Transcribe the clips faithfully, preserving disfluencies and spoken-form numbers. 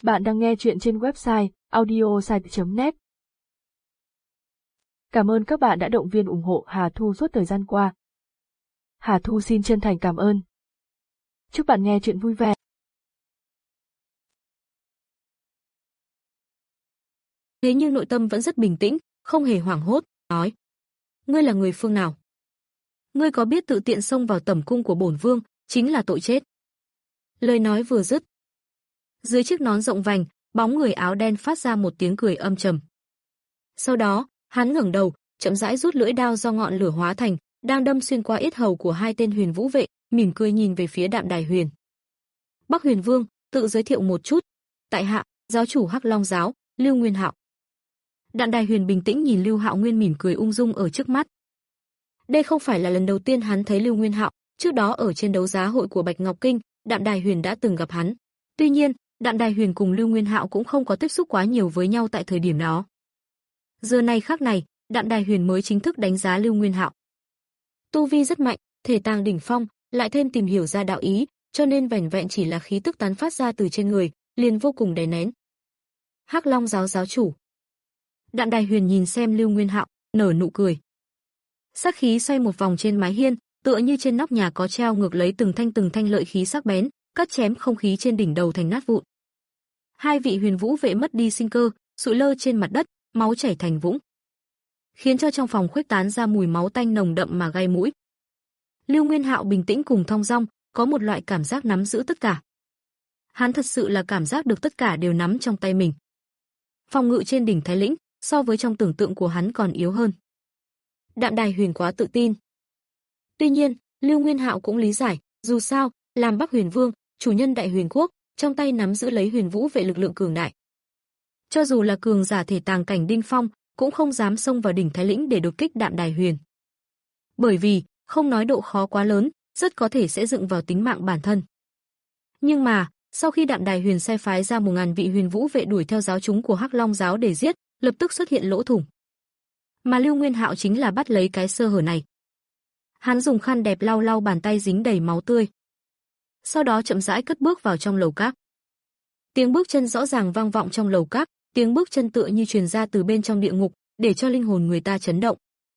Bạn đang nghe chuyện trên website audiosite chấm net. Cảm ơn các bạn đã động viên ủng hộ Hà Thu suốt thời gian qua. Hà Thu xin chân thành cảm ơn. Chúc bạn nghe chuyện vui vẻ. Thế nhưng nội tâm vẫn rất bình tĩnh, không hề hoảng hốt, nói: "Ngươi là người phương nào? Ngươi có biết tự tiện xông vào tẩm cung của bổn vương, chính là tội chết." Lời nói vừa dứt, dưới chiếc nón rộng vành, bóng người áo đen phát ra một tiếng cười âm trầm. Sau đó, hắn ngẩng đầu, chậm rãi rút lưỡi đao do ngọn lửa hóa thành, đang đâm xuyên qua yết hầu của hai tên Huyền Vũ vệ, mỉm cười nhìn về phía Đạm Đài Huyền. "Bắc Huyền Vương, tự giới thiệu một chút, tại hạ, giáo chủ Hắc Long giáo, Lưu Nguyên Hạo." Đạm Đài Huyền bình tĩnh nhìn Lưu Hạo Nguyên mỉm cười ung dung ở trước mắt. Đây không phải là lần đầu tiên hắn thấy Lưu Nguyên Hạo, trước đó ở trên đấu giá hội của Bạch Ngọc Kinh, Đạm Đài Huyền đã từng gặp hắn. Tuy nhiên, Đạm Đài Huyền cùng Lưu Nguyên Hạo cũng không có tiếp xúc quá nhiều với nhau tại thời điểm đó. Giờ này khắc này, Đạm Đài Huyền mới chính thức đánh giá Lưu Nguyên Hạo. Tu vi rất mạnh, thể tàng đỉnh phong, lại thêm tìm hiểu ra đạo ý, cho nên vẻn vẹn chỉ là khí tức tán phát ra từ trên người, liền vô cùng đè nén. Hắc Long giáo giáo chủ. Đạm Đài Huyền nhìn xem Lưu Nguyên Hạo, nở nụ cười. Sắc khí xoay một vòng trên mái hiên, tựa như trên nóc nhà có treo ngược lấy từng thanh từng thanh lợi khí sắc bén, cắt chém không khí trên đỉnh đầu thành nát vụn. Hai vị Huyền Vũ vệ mất đi sinh cơ, sụi lơ trên mặt đất, máu chảy thành vũng, khiến cho trong phòng khuếch tán ra mùi máu tanh nồng đậm mà gai mũi. Lưu Nguyên Hạo bình tĩnh cùng thong dong, có một loại cảm giác nắm giữ tất cả. Hắn thật sự là cảm giác được tất cả đều nắm trong tay mình. Phòng ngự trên đỉnh Thái Lĩnh, so với trong tưởng tượng của hắn còn yếu hơn. Đạm Đài Huyền quá tự tin. Tuy nhiên, Lưu Nguyên Hạo cũng lý giải, dù sao, làm Bắc Huyền Vương, chủ nhân Đại Huyền quốc, trong tay nắm giữ lấy Huyền Vũ vệ lực lượng cường đại. Cho dù là cường giả thể tàng cảnh đỉnh phong, cũng không dám xông vào đỉnh Thái Lĩnh để đột kích Đạm Đài Huyền. Bởi vì, không nói độ khó quá lớn, rất có thể sẽ dựng vào tính mạng bản thân. Nhưng mà, sau khi Đạm Đài Huyền sai phái ra một ngàn vị Huyền Vũ vệ đuổi theo giáo chúng của Hắc Long giáo để giết, lập tức xuất hiện lỗ thủng. Mà Lưu Nguyên Hạo chính là bắt lấy cái sơ hở này. Hắn dùng khăn đẹp lau lau bàn tay dính đầy máu tươi. Sau đó chậm rãi cất bước vào trong lầu các. Tiếng bước chân rõ ràng vang vọng trong lầu các, tiếng bước chân tựa như truyền ra từ bên trong địa ngục, để cho linh hồn người ta chấn động.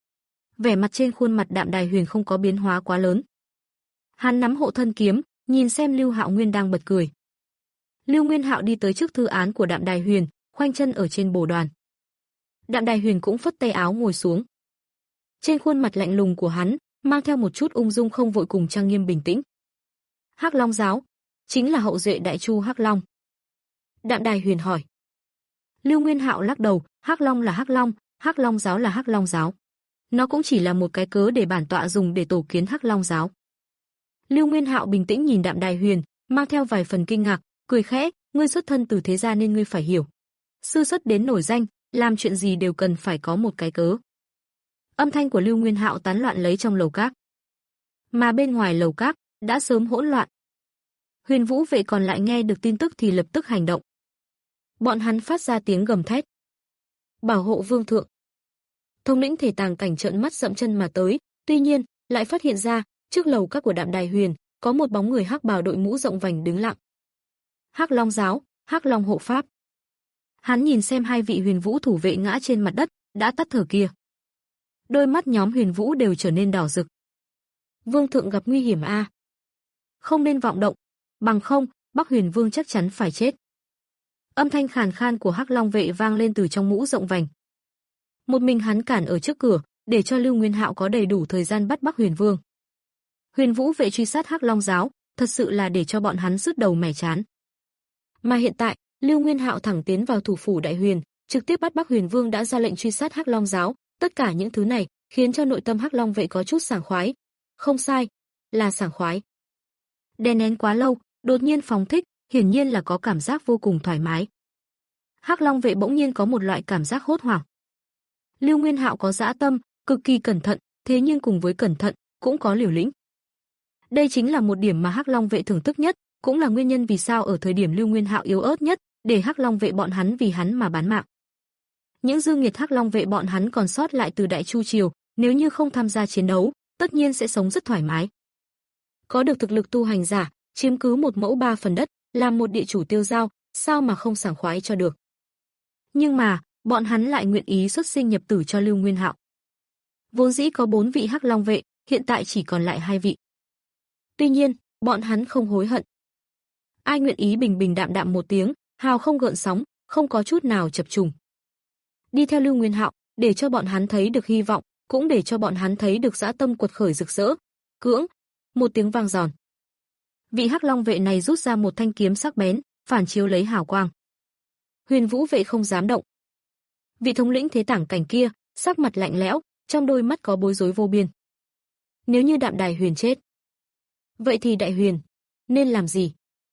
Vẻ mặt trên khuôn mặt Đạm Đài Huyền không có biến hóa quá lớn. Hắn nắm hộ thân kiếm, nhìn xem Lưu Hạo Nguyên đang bật cười. Lưu Nguyên Hạo đi tới trước thư án của Đạm Đài Huyền, khoanh chân ở trên bồ đoàn. Đạm Đài Huyền cũng phất tay áo ngồi xuống. Trên khuôn mặt lạnh lùng của hắn, mang theo một chút ung dung không vội cùng trang nghiêm bình tĩnh. Hắc Long giáo, chính là hậu duệ Đại Chu Hắc Long. Đạm Đài Huyền hỏi. Lưu Nguyên Hạo lắc đầu, Hắc Long là Hắc Long, Hắc Long giáo là Hắc Long giáo. Nó cũng chỉ là một cái cớ để bản tọa dùng để tổ kiến Hắc Long giáo. Lưu Nguyên Hạo bình tĩnh nhìn Đạm Đài Huyền, mang theo vài phần kinh ngạc, cười khẽ, ngươi xuất thân từ thế gia nên ngươi phải hiểu. Sư xuất đến nổi danh, làm chuyện gì đều cần phải có một cái cớ. Âm thanh của Lưu Nguyên Hạo tán loạn lấy trong lầu các. Mà bên ngoài lầu các, đã sớm hỗn loạn. Huyền Vũ vệ còn lại nghe được tin tức thì lập tức hành động. Bọn hắn phát ra tiếng gầm thét. Bảo hộ vương thượng. Thống lĩnh thể tàng cảnh trợn mắt dậm chân mà tới, tuy nhiên, lại phát hiện ra, trước lầu các của Đạm Đài Huyền, có một bóng người hắc bào đội mũ rộng vành đứng lặng. Hắc Long giáo, Hắc Long hộ pháp. Hắn nhìn xem hai vị Huyền Vũ thủ vệ ngã trên mặt đất, đã tắt thở kia. Đôi mắt nhóm Huyền Vũ đều trở nên đỏ rực. Vương thượng gặp nguy hiểm a. Không nên vọng động, bằng không, Bắc Huyền Vương chắc chắn phải chết. Âm thanh khàn khan của Hắc Long vệ vang lên từ trong mũ rộng vành. Một mình hắn cản ở trước cửa, để cho Lưu Nguyên Hạo có đầy đủ thời gian bắt Bắc Huyền Vương. Huyền Vũ vệ truy sát Hắc Long giáo, thật sự là để cho bọn hắn sứt đầu mẻ chán. Mà hiện tại, Lưu Nguyên Hạo thẳng tiến vào thủ phủ Đại Huyền, trực tiếp bắt Bắc Huyền Vương đã ra lệnh truy sát Hắc Long giáo, tất cả những thứ này khiến cho nội tâm Hắc Long vệ có chút sảng khoái. Không sai, là sảng khoái. Đè nén quá lâu, đột nhiên phóng thích, hiển nhiên là có cảm giác vô cùng thoải mái. Hắc Long vệ bỗng nhiên có một loại cảm giác hốt hoảng. Lưu Nguyên Hạo có dã tâm, cực kỳ cẩn thận, thế nhưng cùng với cẩn thận, cũng có liều lĩnh. Đây chính là một điểm mà Hắc Long vệ thưởng thức nhất, cũng là nguyên nhân vì sao ở thời điểm Lưu Nguyên Hạo yếu ớt nhất, để Hắc Long vệ bọn hắn vì hắn mà bán mạng. Những dư nghiệt Hắc Long vệ bọn hắn còn sót lại từ Đại Chu triều, nếu như không tham gia chiến đấu, tất nhiên sẽ sống rất thoải mái. Có được thực lực tu hành giả, chiếm cứ một mẫu ba phần đất, làm một địa chủ tiêu giao, sao mà không sảng khoái cho được. Nhưng mà, bọn hắn lại nguyện ý xuất sinh nhập tử cho Lưu Nguyên Hạo. Vốn dĩ có bốn vị Hắc Long vệ, hiện tại chỉ còn lại hai vị. Tuy nhiên, bọn hắn không hối hận. Ai nguyện ý bình bình đạm đạm một tiếng, hào không gợn sóng, không có chút nào chập trùng. Đi theo Lưu Nguyên Hạo, để cho bọn hắn thấy được hy vọng, cũng để cho bọn hắn thấy được dã tâm quật khởi rực rỡ. Cưỡng, một tiếng vang giòn. Vị Hắc Long vệ này rút ra một thanh kiếm sắc bén, phản chiếu lấy hào quang. Huyền Vũ vệ không dám động. Vị thống lĩnh thế tảng cảnh kia, sắc mặt lạnh lẽo, trong đôi mắt có bối rối vô biên. Nếu như Đạm Đài Huyền chết, vậy thì Đại Huyền nên làm gì?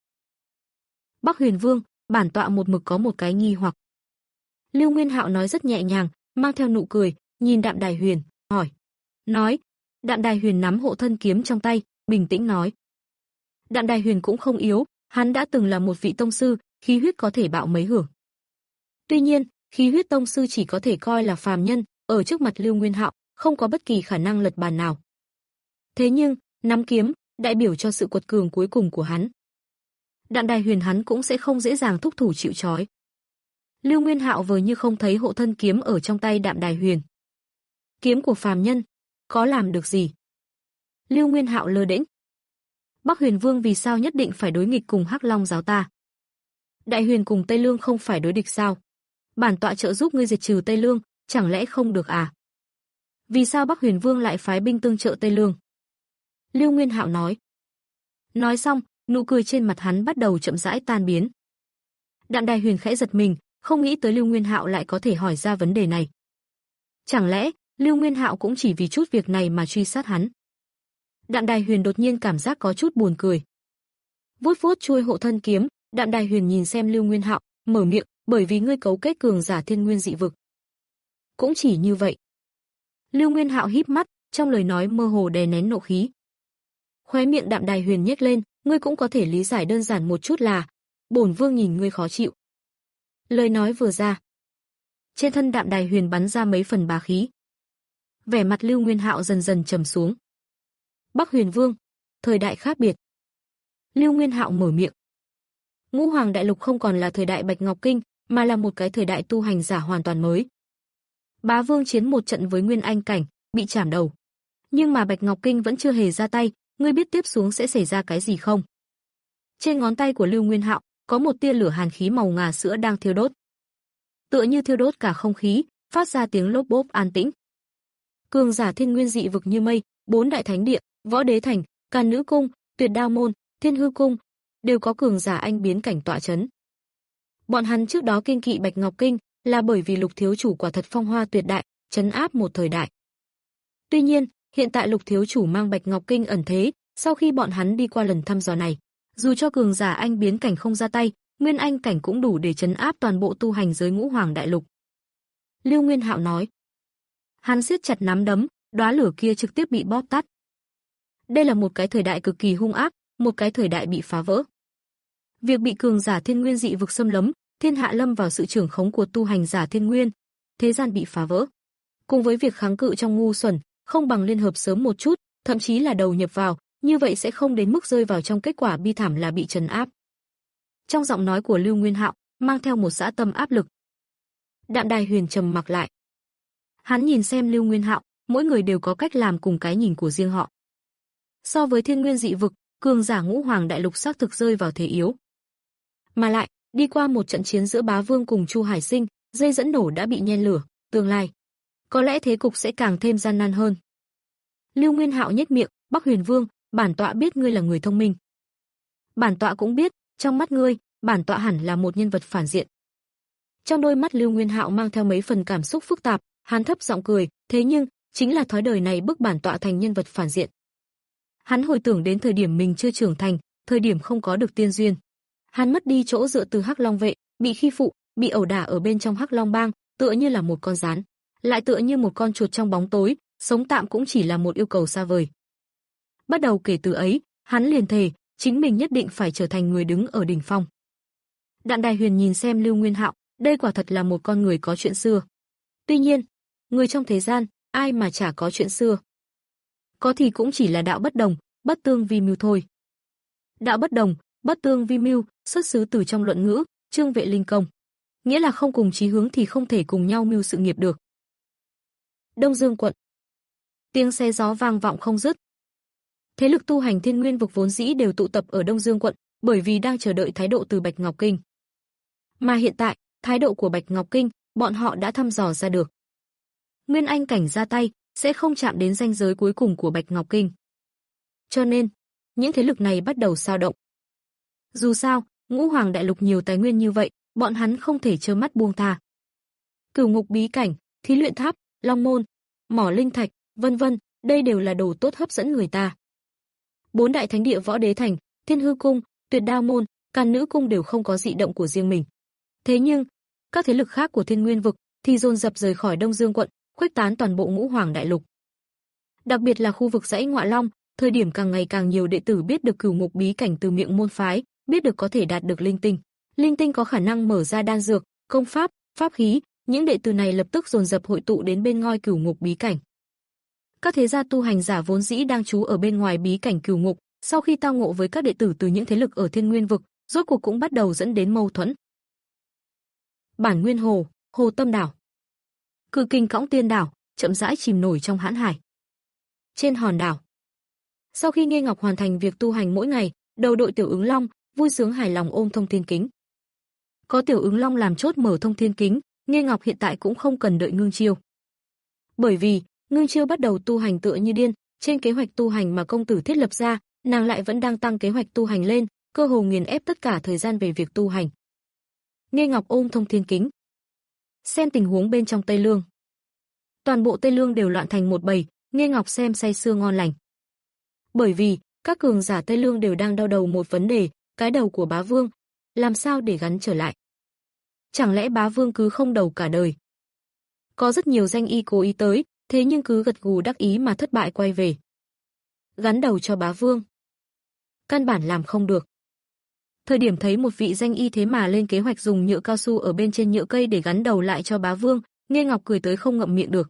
Bắc Huyền Vương, bản tọa một mực có một cái nghi hoặc. Lưu Nguyên Hạo nói rất nhẹ nhàng, mang theo nụ cười, nhìn Đạm Đài Huyền, hỏi. Nói, Đạm Đài Huyền nắm hộ thân kiếm trong tay, bình tĩnh nói. Đạm Đài Huyền cũng không yếu, hắn đã từng là một vị tông sư, khí huyết có thể bạo mấy hưởng. Tuy nhiên, khí huyết tông sư chỉ có thể coi là phàm nhân, ở trước mặt Lưu Nguyên Hạo, không có bất kỳ khả năng lật bàn nào. Thế nhưng, nắm kiếm, đại biểu cho sự quật cường cuối cùng của hắn. Đạm Đài Huyền hắn cũng sẽ không dễ dàng thúc thủ chịu trói. Lưu Nguyên Hạo vờ như không thấy hộ thân kiếm ở trong tay Đạm Đài Huyền. Kiếm của phàm nhân, có làm được gì? Lưu Nguyên Hạo lơ đễnh. Bắc Huyền Vương vì sao nhất định phải đối nghịch cùng Hắc Long giáo ta? Đại Huyền cùng Tây Lương không phải đối địch sao? Bản tọa trợ giúp ngươi diệt trừ Tây Lương, chẳng lẽ không được à? Vì sao Bắc Huyền Vương lại phái binh tương trợ Tây Lương? Lưu Nguyên Hạo nói. Nói xong, nụ cười trên mặt hắn bắt đầu chậm rãi tan biến. Đạm Đài Huyền khẽ giật mình, không nghĩ tới Lưu Nguyên Hạo lại có thể hỏi ra vấn đề này. Chẳng lẽ, Lưu Nguyên Hạo cũng chỉ vì chút việc này mà truy sát hắn? Đạm Đài Huyền đột nhiên cảm giác có chút buồn cười. Vuốt vuốt chuôi hộ thân kiếm, Đạm Đài Huyền nhìn xem Lưu Nguyên Hạo, mở miệng, bởi vì ngươi cấu kết cường giả thiên nguyên dị vực. Cũng chỉ như vậy. Lưu Nguyên Hạo híp mắt, trong lời nói mơ hồ đè nén nộ khí. Khóe miệng Đạm Đài Huyền nhếch lên, ngươi cũng có thể lý giải đơn giản một chút là, bổn vương nhìn ngươi khó chịu. Lời nói vừa ra, trên thân Đạm Đài Huyền bắn ra mấy phần bá khí. Vẻ mặt Lưu Nguyên Hạo dần dần trầm xuống. Bắc Huyền Vương, thời đại khác biệt. Lưu Nguyên Hạo mở miệng. Ngũ Hoàng Đại Lục không còn là thời đại Bạch Ngọc Kinh, mà là một cái thời đại tu hành giả hoàn toàn mới. Bá Vương chiến một trận với Nguyên Anh cảnh, bị chảm đầu. Nhưng mà Bạch Ngọc Kinh vẫn chưa hề ra tay, ngươi biết tiếp xuống sẽ xảy ra cái gì không? Trên ngón tay của Lưu Nguyên Hạo có một tia lửa hàn khí màu ngà sữa đang thiêu đốt. Tựa như thiêu đốt cả không khí, phát ra tiếng lốp bốp an tĩnh. Cường giả thiên nguyên dị vực như mây, bốn đại thánh địa, Võ Đế Thành, Càn Nữ Cung, Tuyệt Đao Môn, Thiên Hư Cung, đều có cường giả anh biến cảnh tọa chấn. Bọn hắn trước đó kiêng kỵ Bạch Ngọc Kinh là bởi vì Lục thiếu chủ quả thật phong hoa tuyệt đại, trấn áp một thời đại. Tuy nhiên, hiện tại Lục thiếu chủ mang Bạch Ngọc Kinh ẩn thế, sau khi bọn hắn đi qua lần thăm dò này, dù cho cường giả anh biến cảnh không ra tay, Nguyên Anh cảnh cũng đủ để trấn áp toàn bộ tu hành giới Ngũ Hoàng Đại Lục. Lưu Nguyên Hạo nói. Hắn siết chặt nắm đấm, đóa lửa kia trực tiếp bị bóp tắt. Đây là một cái thời đại cực kỳ hung ác, một cái thời đại bị phá vỡ. Việc bị cường giả thiên nguyên dị vực xâm lấn, thiên hạ lâm vào sự trưởng khống của tu hành giả thiên nguyên, thế gian bị phá vỡ. Cùng với việc kháng cự trong ngu xuẩn, không bằng liên hợp sớm một chút, thậm chí là đầu nhập vào, như vậy sẽ không đến mức rơi vào trong kết quả bi thảm là bị trấn áp. Trong giọng nói của Lưu Nguyên Hạo mang theo một dã tâm áp lực. Đạm Đài Huyền trầm mặc lại. Hắn nhìn xem Lưu Nguyên Hạo, mỗi người đều có cách làm cùng cái nhìn của riêng họ. So với thiên nguyên dị vực, cường giả Ngũ Hoàng Đại Lục xác thực rơi vào thế yếu. Mà lại, đi qua một trận chiến giữa Bá Vương cùng Chu Hải Sinh, dây dẫn nổ đã bị nhen lửa, tương lai có lẽ thế cục sẽ càng thêm gian nan hơn. Lưu Nguyên Hạo nhếch miệng, Bắc Huyền Vương, bản tọa biết ngươi là người thông minh. Bản tọa cũng biết, trong mắt ngươi, bản tọa hẳn là một nhân vật phản diện. Trong đôi mắt Lưu Nguyên Hạo mang theo mấy phần cảm xúc phức tạp, hắn thấp giọng cười, thế nhưng, chính là thói đời này bức bản tọa thành nhân vật phản diện. Hắn hồi tưởng đến thời điểm mình chưa trưởng thành, thời điểm không có được tiên duyên. Hắn mất đi chỗ dựa từ Hắc Long vệ, bị khi phụ, bị ẩu đả ở bên trong Hắc Long bang, tựa như là một con gián, lại tựa như một con chuột trong bóng tối, sống tạm cũng chỉ là một yêu cầu xa vời. Bắt đầu kể từ ấy, hắn liền thề, chính mình nhất định phải trở thành người đứng ở đỉnh phong. Đạm Đài Huyền nhìn xem Lưu Nguyên Hạo, đây quả thật là một con người có chuyện xưa. Tuy nhiên, người trong thế gian, ai mà chả có chuyện xưa. Có thì cũng chỉ là đạo bất đồng, bất tương vi mưu thôi. Đạo bất đồng, bất tương vi mưu, xuất xứ từ trong luận ngữ, Trương Vệ Linh công, nghĩa là không cùng chí hướng thì không thể cùng nhau mưu sự nghiệp được. Đông Dương quận. Tiếng xé gió vang vọng không dứt. Thế lực tu hành Thiên Nguyên vực vốn dĩ đều tụ tập ở Đông Dương quận, bởi vì đang chờ đợi thái độ từ Bạch Ngọc Kinh. Mà hiện tại, thái độ của Bạch Ngọc Kinh, bọn họ đã thăm dò ra được. Nguyên Anh cảnh ra tay, sẽ không chạm đến ranh giới cuối cùng của Bạch Ngọc Kinh. Cho nên, những thế lực này bắt đầu xao động. Dù sao, Ngũ Hoàng đại lục nhiều tài nguyên như vậy, bọn hắn không thể trơ mắt buông tha. Cửu Ngục bí cảnh, Thí luyện tháp, Long môn, mỏ linh thạch, vân vân, đây đều là đồ tốt hấp dẫn người ta. Bốn đại thánh địa Võ Đế thành, Thiên Hư cung, Tuyệt Đao môn, Càn Nữ cung đều không có dị động của riêng mình. Thế nhưng, các thế lực khác của Thiên Nguyên vực thì dồn dập rời khỏi Đông Dương quận, khuếch tán toàn bộ Ngũ Hoàng đại lục. Đặc biệt là khu vực dãy Ngọa Long, thời điểm càng ngày càng nhiều đệ tử biết được Cửu Ngục bí cảnh từ miệng môn phái, biết được có thể đạt được linh tinh. Linh tinh có khả năng mở ra đan dược, công pháp, pháp khí, những đệ tử này lập tức dồn dập hội tụ đến bên ngôi Cửu Ngục bí cảnh. Các thế gia tu hành giả vốn dĩ đang trú ở bên ngoài bí cảnh Cửu Ngục, sau khi tao ngộ với các đệ tử từ những thế lực ở Thiên Nguyên vực, rốt cuộc cũng bắt đầu dẫn đến mâu thuẫn. Bản Nguyên Hồ, Hồ Tâm đảo. Cự Kình cõng tiên đảo, chậm rãi chìm nổi trong hãn hải. Trên hòn đảo. Sau khi Nghê Ngọc hoàn thành việc tu hành mỗi ngày, đầu đội Tiểu Ứng Long vui sướng hài lòng ôm Thông Thiên Kính. Có Tiểu Ứng Long làm chốt mở Thông Thiên Kính, Nghê Ngọc hiện tại cũng không cần đợi Ngưng Chiêu. Bởi vì, Ngưng Chiêu bắt đầu tu hành tựa như điên, trên kế hoạch tu hành mà công tử thiết lập ra, nàng lại vẫn đang tăng kế hoạch tu hành lên, cơ hồ nghiền ép tất cả thời gian về việc tu hành. Nghê Ngọc ôm Thông Thiên Kính, xem tình huống bên trong Tây Lương. Toàn bộ Tây Lương đều loạn thành một bầy, Nghê Ngọc xem say sưa ngon lành. Bởi vì, các cường giả Tây Lương đều đang đau đầu một vấn đề, cái đầu của Bá Vương, làm sao để gắn trở lại? Chẳng lẽ Bá Vương cứ không đầu cả đời? Có rất nhiều danh y cố ý tới, thế nhưng cứ gật gù đắc ý mà thất bại quay về. Gắn đầu cho Bá Vương. Căn bản làm không được. Thời điểm thấy một vị danh y thế mà lên kế hoạch dùng nhựa cao su ở bên trên nhựa cây để gắn đầu lại cho Bá Vương, Nghê Ngọc cười tới không ngậm miệng được.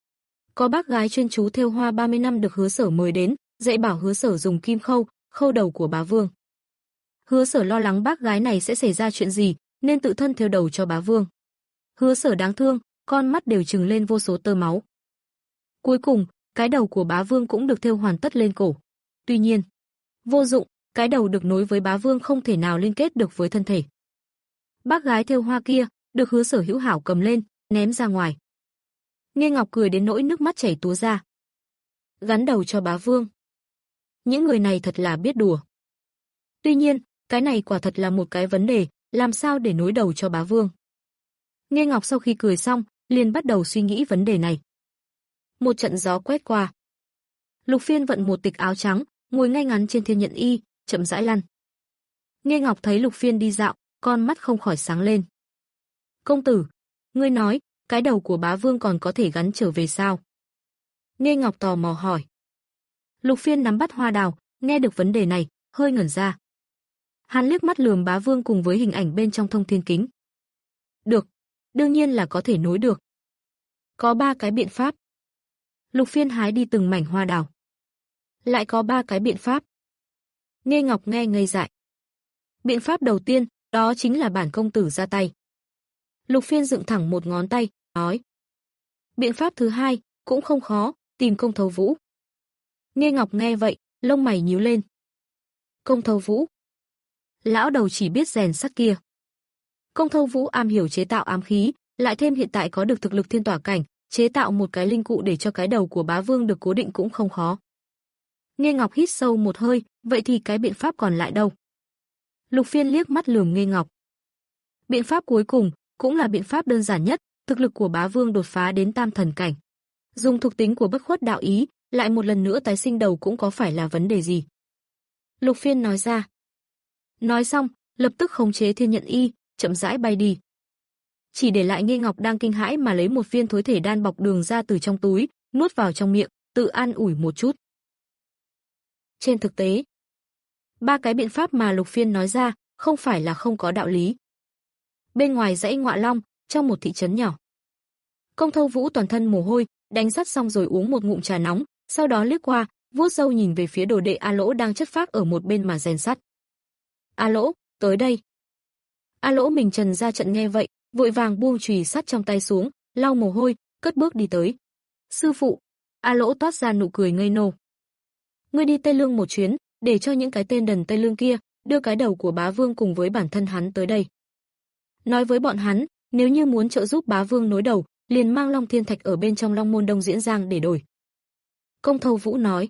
Có bác gái chuyên chú thêu hoa ba mươi năm được Hứa Sở mời đến, dạy bảo Hứa Sở dùng kim khâu, khâu đầu của Bá Vương. Hứa Sở lo lắng bác gái này sẽ xảy ra chuyện gì, nên tự thân thêu đầu cho Bá Vương. Hứa Sở đáng thương, con mắt đều trừng lên vô số tơ máu. Cuối cùng, cái đầu của Bá Vương cũng được thêu hoàn tất lên cổ. Tuy nhiên, vô dụng, cái đầu được nối với Bá Vương không thể nào liên kết được với thân thể. Bác gái thêu hoa kia, được Hứa Sở hữu hảo cầm lên, ném ra ngoài. Nghê Ngọc cười đến nỗi nước mắt chảy túa ra. Gắn đầu cho Bá Vương. Những người này thật là biết đùa. Tuy nhiên, cái này quả thật là một cái vấn đề, làm sao để nối đầu cho Bá Vương. Nghê Ngọc sau khi cười xong, liền bắt đầu suy nghĩ vấn đề này. Một trận gió quét qua. Lục Phiên vận một tịch áo trắng, ngồi ngay ngắn trên thiên nhận y, chậm rãi lăn. Nghê Ngọc thấy Lục Phiên đi dạo, con mắt không khỏi sáng lên. Công tử, ngươi nói, cái đầu của Bá Vương còn có thể gắn trở về sao? Nghê Ngọc tò mò hỏi. Lục Phiên nắm bắt hoa đào, nghe được vấn đề này, hơi ngẩn ra. Hắn liếc mắt lườm Bá Vương cùng với hình ảnh bên trong Thông Thiên Kính. Được, đương nhiên là có thể nối được. Có ba cái biện pháp. Lục Phiên hái đi từng mảnh hoa đào. Lại có ba cái biện pháp. Nghê Ngọc nghe ngây dại. Biện pháp đầu tiên, đó chính là bản công tử ra tay. Lục Phiên dựng thẳng một ngón tay, nói. Biện pháp thứ hai, cũng không khó, tìm Công Thấu Vũ. Nghê Ngọc nghe vậy, lông mày nhíu lên. Công Thấu Vũ. Lão đầu chỉ biết rèn sắt kia. Công Thấu Vũ am hiểu chế tạo ám khí, lại thêm hiện tại có được thực lực thiên tỏa cảnh, chế tạo một cái linh cụ để cho cái đầu của Bá Vương được cố định cũng không khó. Nghê Ngọc hít sâu một hơi, vậy thì cái biện pháp còn lại đâu? Lục Phiên liếc mắt lườm Nghê Ngọc. Biện pháp cuối cùng, cũng là biện pháp đơn giản nhất, thực lực của Bá Vương đột phá đến tam thần cảnh. Dùng thuộc tính của bất khuất đạo ý, lại một lần nữa tái sinh đầu cũng có phải là vấn đề gì. Lục Phiên nói ra. Nói xong, lập tức khống chế thiên nhận y, chậm rãi bay đi. Chỉ để lại Nghê Ngọc đang kinh hãi mà lấy một viên thối thể đan bọc đường ra từ trong túi, nuốt vào trong miệng, tự an ủi một chút. Trên thực tế, ba cái biện pháp mà Lục Phiên nói ra, không phải là không có đạo lý. Bên ngoài dãy Ngọa Long, trong một thị trấn nhỏ. Công Thâu Vũ toàn thân mồ hôi, đánh sắt xong rồi uống một ngụm trà nóng, sau đó liếc qua, vuốt râu nhìn về phía đồ đệ A Lỗ đang chất phác ở một bên mà rèn sắt. A Lỗ, tới đây. A Lỗ mình trần ra trận nghe vậy, vội vàng buông chùy sắt trong tay xuống, lau mồ hôi, cất bước đi tới. Sư phụ, A Lỗ toát ra nụ cười ngây ngô. Ngươi đi Tây Lương một chuyến, để cho những cái tên đần Tây Lương kia đưa cái đầu của bá vương cùng với bản thân hắn tới đây. Nói với bọn hắn, nếu như muốn trợ giúp bá vương nối đầu, liền mang Long Thiên Thạch ở bên trong Long Môn Đông Diễn Giang để đổi. Công Thâu Vũ nói.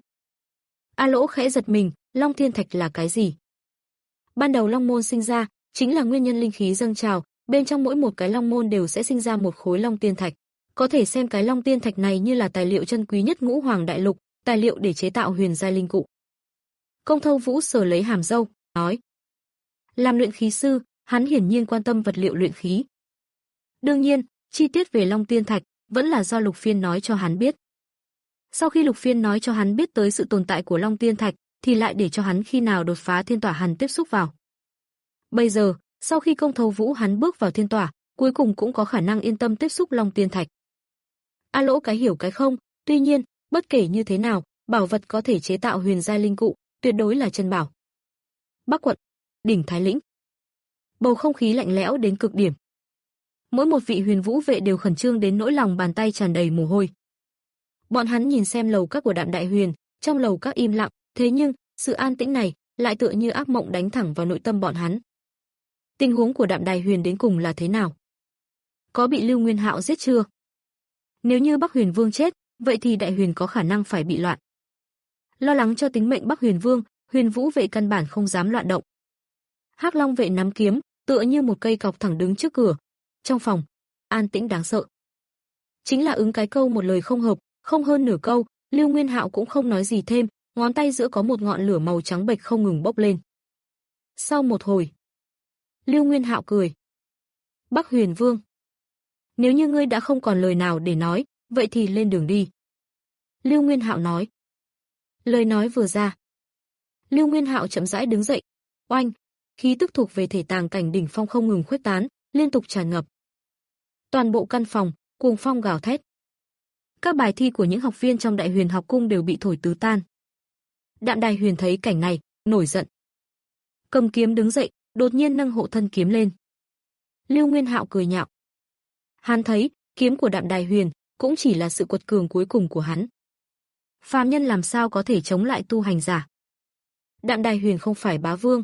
A Lỗ khẽ giật mình, Long Thiên Thạch là cái gì? Ban đầu Long Môn sinh ra, chính là nguyên nhân linh khí dâng trào, bên trong mỗi một cái Long Môn đều sẽ sinh ra một khối Long Tiên Thạch. Có thể xem cái Long Tiên Thạch này như là tài liệu chân quý nhất Ngũ Hoàng Đại Lục, tài liệu để chế tạo huyền giai linh cụ. Công Thâu Vũ sờ lấy hàm râu, nói. Làm luyện khí sư, hắn hiển nhiên quan tâm vật liệu luyện khí. Đương nhiên, chi tiết về Long Tiên Thạch vẫn là do Lục Phiên nói cho hắn biết. Sau khi Lục Phiên nói cho hắn biết tới sự tồn tại của Long Tiên Thạch, thì lại để cho hắn khi nào đột phá thiên tỏa hắn tiếp xúc vào. Bây giờ, sau khi Công Thâu Vũ hắn bước vào thiên tỏa, cuối cùng cũng có khả năng yên tâm tiếp xúc Long Tiên Thạch. A Lỗ cái hiểu cái không, tuy nhiên, bất kể như thế nào, bảo vật có thể chế tạo huyền giai linh cụ, tuyệt đối là chân bảo. Bắc quận, đỉnh Thái Lĩnh. Bầu không khí lạnh lẽo đến cực điểm. Mỗi một vị huyền vũ vệ đều khẩn trương đến nỗi lòng bàn tay tràn đầy mồ hôi. Bọn hắn nhìn xem lầu các của Đạm Đại Huyền, trong lầu các im lặng, thế nhưng, sự an tĩnh này lại tựa như ác mộng đánh thẳng vào nội tâm bọn hắn. Tình huống của Đạm Đài Huyền đến cùng là thế nào? Có bị Lưu Nguyên Hạo giết chưa? Nếu như Bắc Huyền Vương chết, vậy thì Đại Huyền có khả năng phải bị loạn. Lo lắng cho tính mệnh Bắc Huyền Vương, huyền vũ vệ căn bản không dám loạn động. Hắc Long vệ nắm kiếm, tựa như một cây cọc thẳng đứng trước cửa. Trong phòng, an tĩnh đáng sợ. Chính là ứng cái câu một lời không hợp, không hơn nửa câu, Lưu Nguyên Hạo cũng không nói gì thêm, ngón tay giữa có một ngọn lửa màu trắng bệch không ngừng bốc lên. Sau một hồi, Lưu Nguyên Hạo cười. Bắc Huyền Vương, nếu như ngươi đã không còn lời nào để nói, vậy thì lên đường đi. Lưu Nguyên Hạo nói. Lời nói vừa ra, Lưu Nguyên Hạo chậm rãi đứng dậy. Oanh, khí tức thuộc về thể tàng cảnh đỉnh phong không ngừng khuếch tán, liên tục tràn ngập. Toàn bộ căn phòng, cuồng phong gào thét. Các bài thi của những học viên trong Đại Huyền học cung đều bị thổi tứ tan. Đạm Đài Huyền thấy cảnh này, nổi giận. Cầm kiếm đứng dậy, đột nhiên nâng hộ thân kiếm lên. Lưu Nguyên Hạo cười nhạo. Hắn thấy, kiếm của Đạm Đài Huyền cũng chỉ là sự quật cường cuối cùng của hắn. Phàm nhân làm sao có thể chống lại tu hành giả? Đạm Đài Huyền không phải bá vương.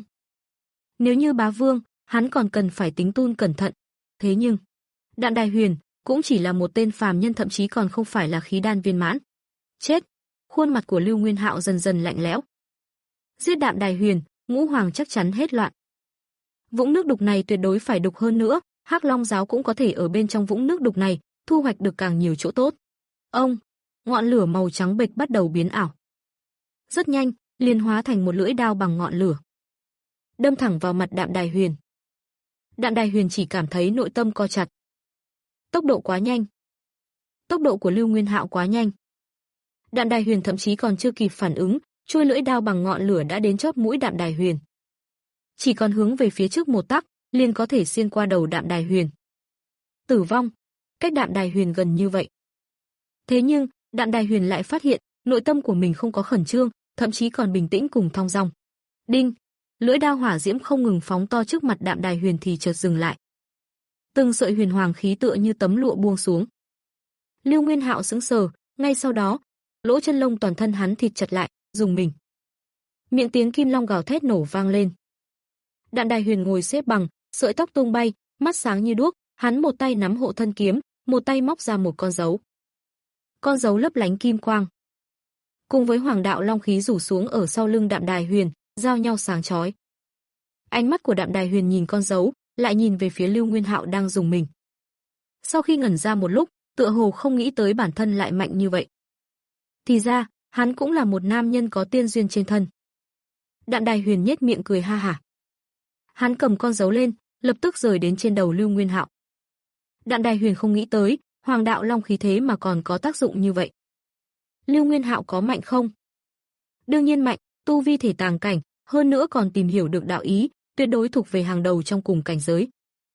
Nếu như bá vương, hắn còn cần phải tính toán cẩn thận. Thế nhưng, Đạm Đài Huyền cũng chỉ là một tên phàm nhân, thậm chí còn không phải là khí đan viên mãn. Chết! Khuôn mặt của Lưu Nguyên Hạo dần dần lạnh lẽo. Giết Đạm Đài Huyền, Ngũ Hoàng chắc chắn hết loạn. Vũng nước đục này tuyệt đối phải đục hơn nữa, Hắc Long giáo cũng có thể ở bên trong vũng nước đục này thu hoạch được càng nhiều chỗ tốt. Ông, ngọn lửa màu trắng bệch bắt đầu biến ảo. Rất nhanh, liền hóa thành một lưỡi đao bằng ngọn lửa, đâm thẳng vào mặt Đạm Đài Huyền. Đạm Đài Huyền chỉ cảm thấy nội tâm co chặt. Tốc độ quá nhanh. Tốc độ của Lưu Nguyên Hạo quá nhanh. Đạm Đài Huyền thậm chí còn chưa kịp phản ứng, chuôi lưỡi đao bằng ngọn lửa đã đến chóp mũi Đạm Đài Huyền. Chỉ còn hướng về phía trước một tắc, liền có thể xuyên qua đầu Đạm Đài Huyền. Tử vong, cách Đạm Đài Huyền gần như vậy. Thế nhưng, Đạm Đài Huyền lại phát hiện, nội tâm của mình không có khẩn trương, thậm chí còn bình tĩnh cùng thong dong. Đinh, lưỡi đao hỏa diễm không ngừng phóng to trước mặt Đạm Đài Huyền thì chợt dừng lại. Từng sợi huyền hoàng khí tựa như tấm lụa buông xuống. Lưu Nguyên Hạo sững sờ, ngay sau đó, lỗ chân lông toàn thân hắn thịt chặt lại, rùng mình. Miệng tiếng kim long gào thét nổ vang lên. Đạm Đài Huyền ngồi xếp bằng, sợi tóc tung bay, mắt sáng như đuốc, hắn một tay nắm hộ thân kiếm, một tay móc ra một con dấu. Con dấu lấp lánh kim quang, cùng với hoàng đạo long khí rủ xuống ở sau lưng Đạm Đài Huyền, giao nhau sáng chói. Ánh mắt của Đạm Đài Huyền nhìn con dấu, lại nhìn về phía Lưu Nguyên Hạo đang rùng mình. Sau khi ngẩn ra một lúc, tựa hồ không nghĩ tới bản thân lại mạnh như vậy. Thì ra, hắn cũng là một nam nhân có tiên duyên trên thân. Đạm Đài Huyền nhếch miệng cười ha hả. Hắn cầm con dấu lên, lập tức rời đến trên đầu Lưu Nguyên Hạo. Đạm Đài Huyền không nghĩ tới, hoàng đạo long khí thế mà còn có tác dụng như vậy. Lưu Nguyên Hạo có mạnh không? Đương nhiên mạnh, tu vi thể tàng cảnh, hơn nữa còn tìm hiểu được đạo ý, tuyệt đối thuộc về hàng đầu trong cùng cảnh giới.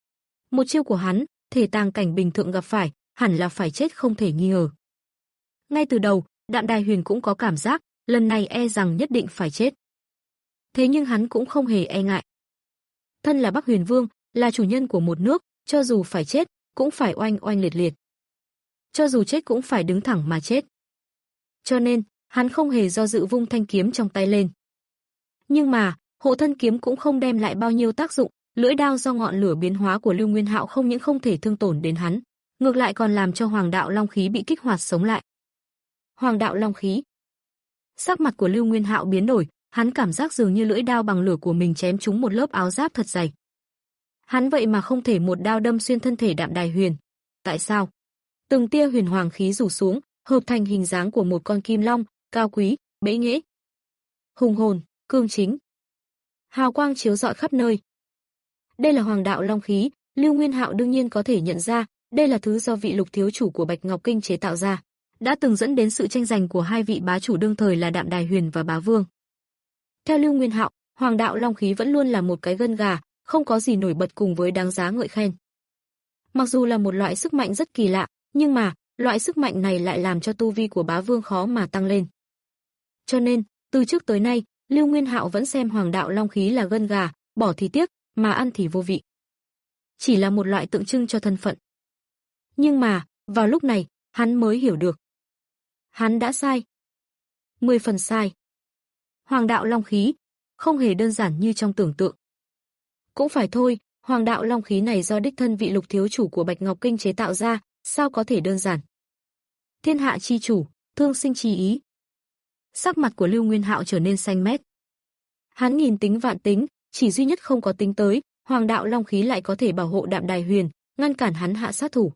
Một chiêu của hắn, thể tàng cảnh bình thường gặp phải, hẳn là phải chết không thể nghi ngờ. Ngay từ đầu, Đạm Đài Huyền cũng có cảm giác, lần này e rằng nhất định phải chết. Thế nhưng hắn cũng không hề e ngại. Thân là Bắc Huyền Vương, là chủ nhân của một nước, cho dù phải chết, cũng phải oanh oanh liệt liệt. Cho dù chết cũng phải đứng thẳng mà chết. Cho nên, hắn không hề do dự vung thanh kiếm trong tay lên. Nhưng mà, hộ thân kiếm cũng không đem lại bao nhiêu tác dụng, lưỡi đao do ngọn lửa biến hóa của Lưu Nguyên Hạo không những không thể thương tổn đến hắn, ngược lại còn làm cho Hoàng đạo long khí bị kích hoạt sống lại. Hoàng đạo long khí. Sắc mặt của Lưu Nguyên Hạo biến đổi, hắn cảm giác dường như lưỡi đao bằng lửa của mình chém trúng một lớp áo giáp thật dày. Hắn vậy mà không thể một đao đâm xuyên thân thể Đạm Đài Huyền. Tại sao? Từng tia huyền hoàng khí rủ xuống, hợp thành hình dáng của một con kim long, cao quý, bệ nghệ, hùng hồn, cương chính. Hào quang chiếu rọi khắp nơi. Đây là Hoàng đạo long khí, Lưu Nguyên Hạo đương nhiên có thể nhận ra, đây là thứ do vị Lục thiếu chủ của Bạch Ngọc Kinh chế tạo ra, đã từng dẫn đến sự tranh giành của hai vị bá chủ đương thời là Đạm Đài Huyền và Bá Vương. Theo Lưu Nguyên Hạo, Hoàng đạo long khí vẫn luôn là một cái gân gà, không có gì nổi bật cùng với đáng giá ngợi khen. Mặc dù là một loại sức mạnh rất kỳ lạ, nhưng mà, loại sức mạnh này lại làm cho tu vi của Bá Vương khó mà tăng lên. Cho nên, từ trước tới nay, Lưu Nguyên Hạo vẫn xem Hoàng đạo long khí là gân gà, bỏ thì tiếc, mà ăn thì vô vị. Chỉ là một loại tượng trưng cho thân phận. Nhưng mà, vào lúc này, hắn mới hiểu được. Hắn đã sai. Mười phần sai. Hoàng đạo long khí, không hề đơn giản như trong tưởng tượng. Cũng phải thôi, Hoàng đạo long khí này do đích thân vị Lục thiếu chủ của Bạch Ngọc Kinh chế tạo ra, sao có thể đơn giản. Thiên hạ chi chủ, thương sinh chi ý. Sắc mặt của Lưu Nguyên Hạo trở nên xanh mét. Hắn nghìn tính vạn tính, chỉ duy nhất không có tính tới, Hoàng đạo long khí lại có thể bảo hộ Đạm Đài Huyền, ngăn cản hắn hạ sát thủ.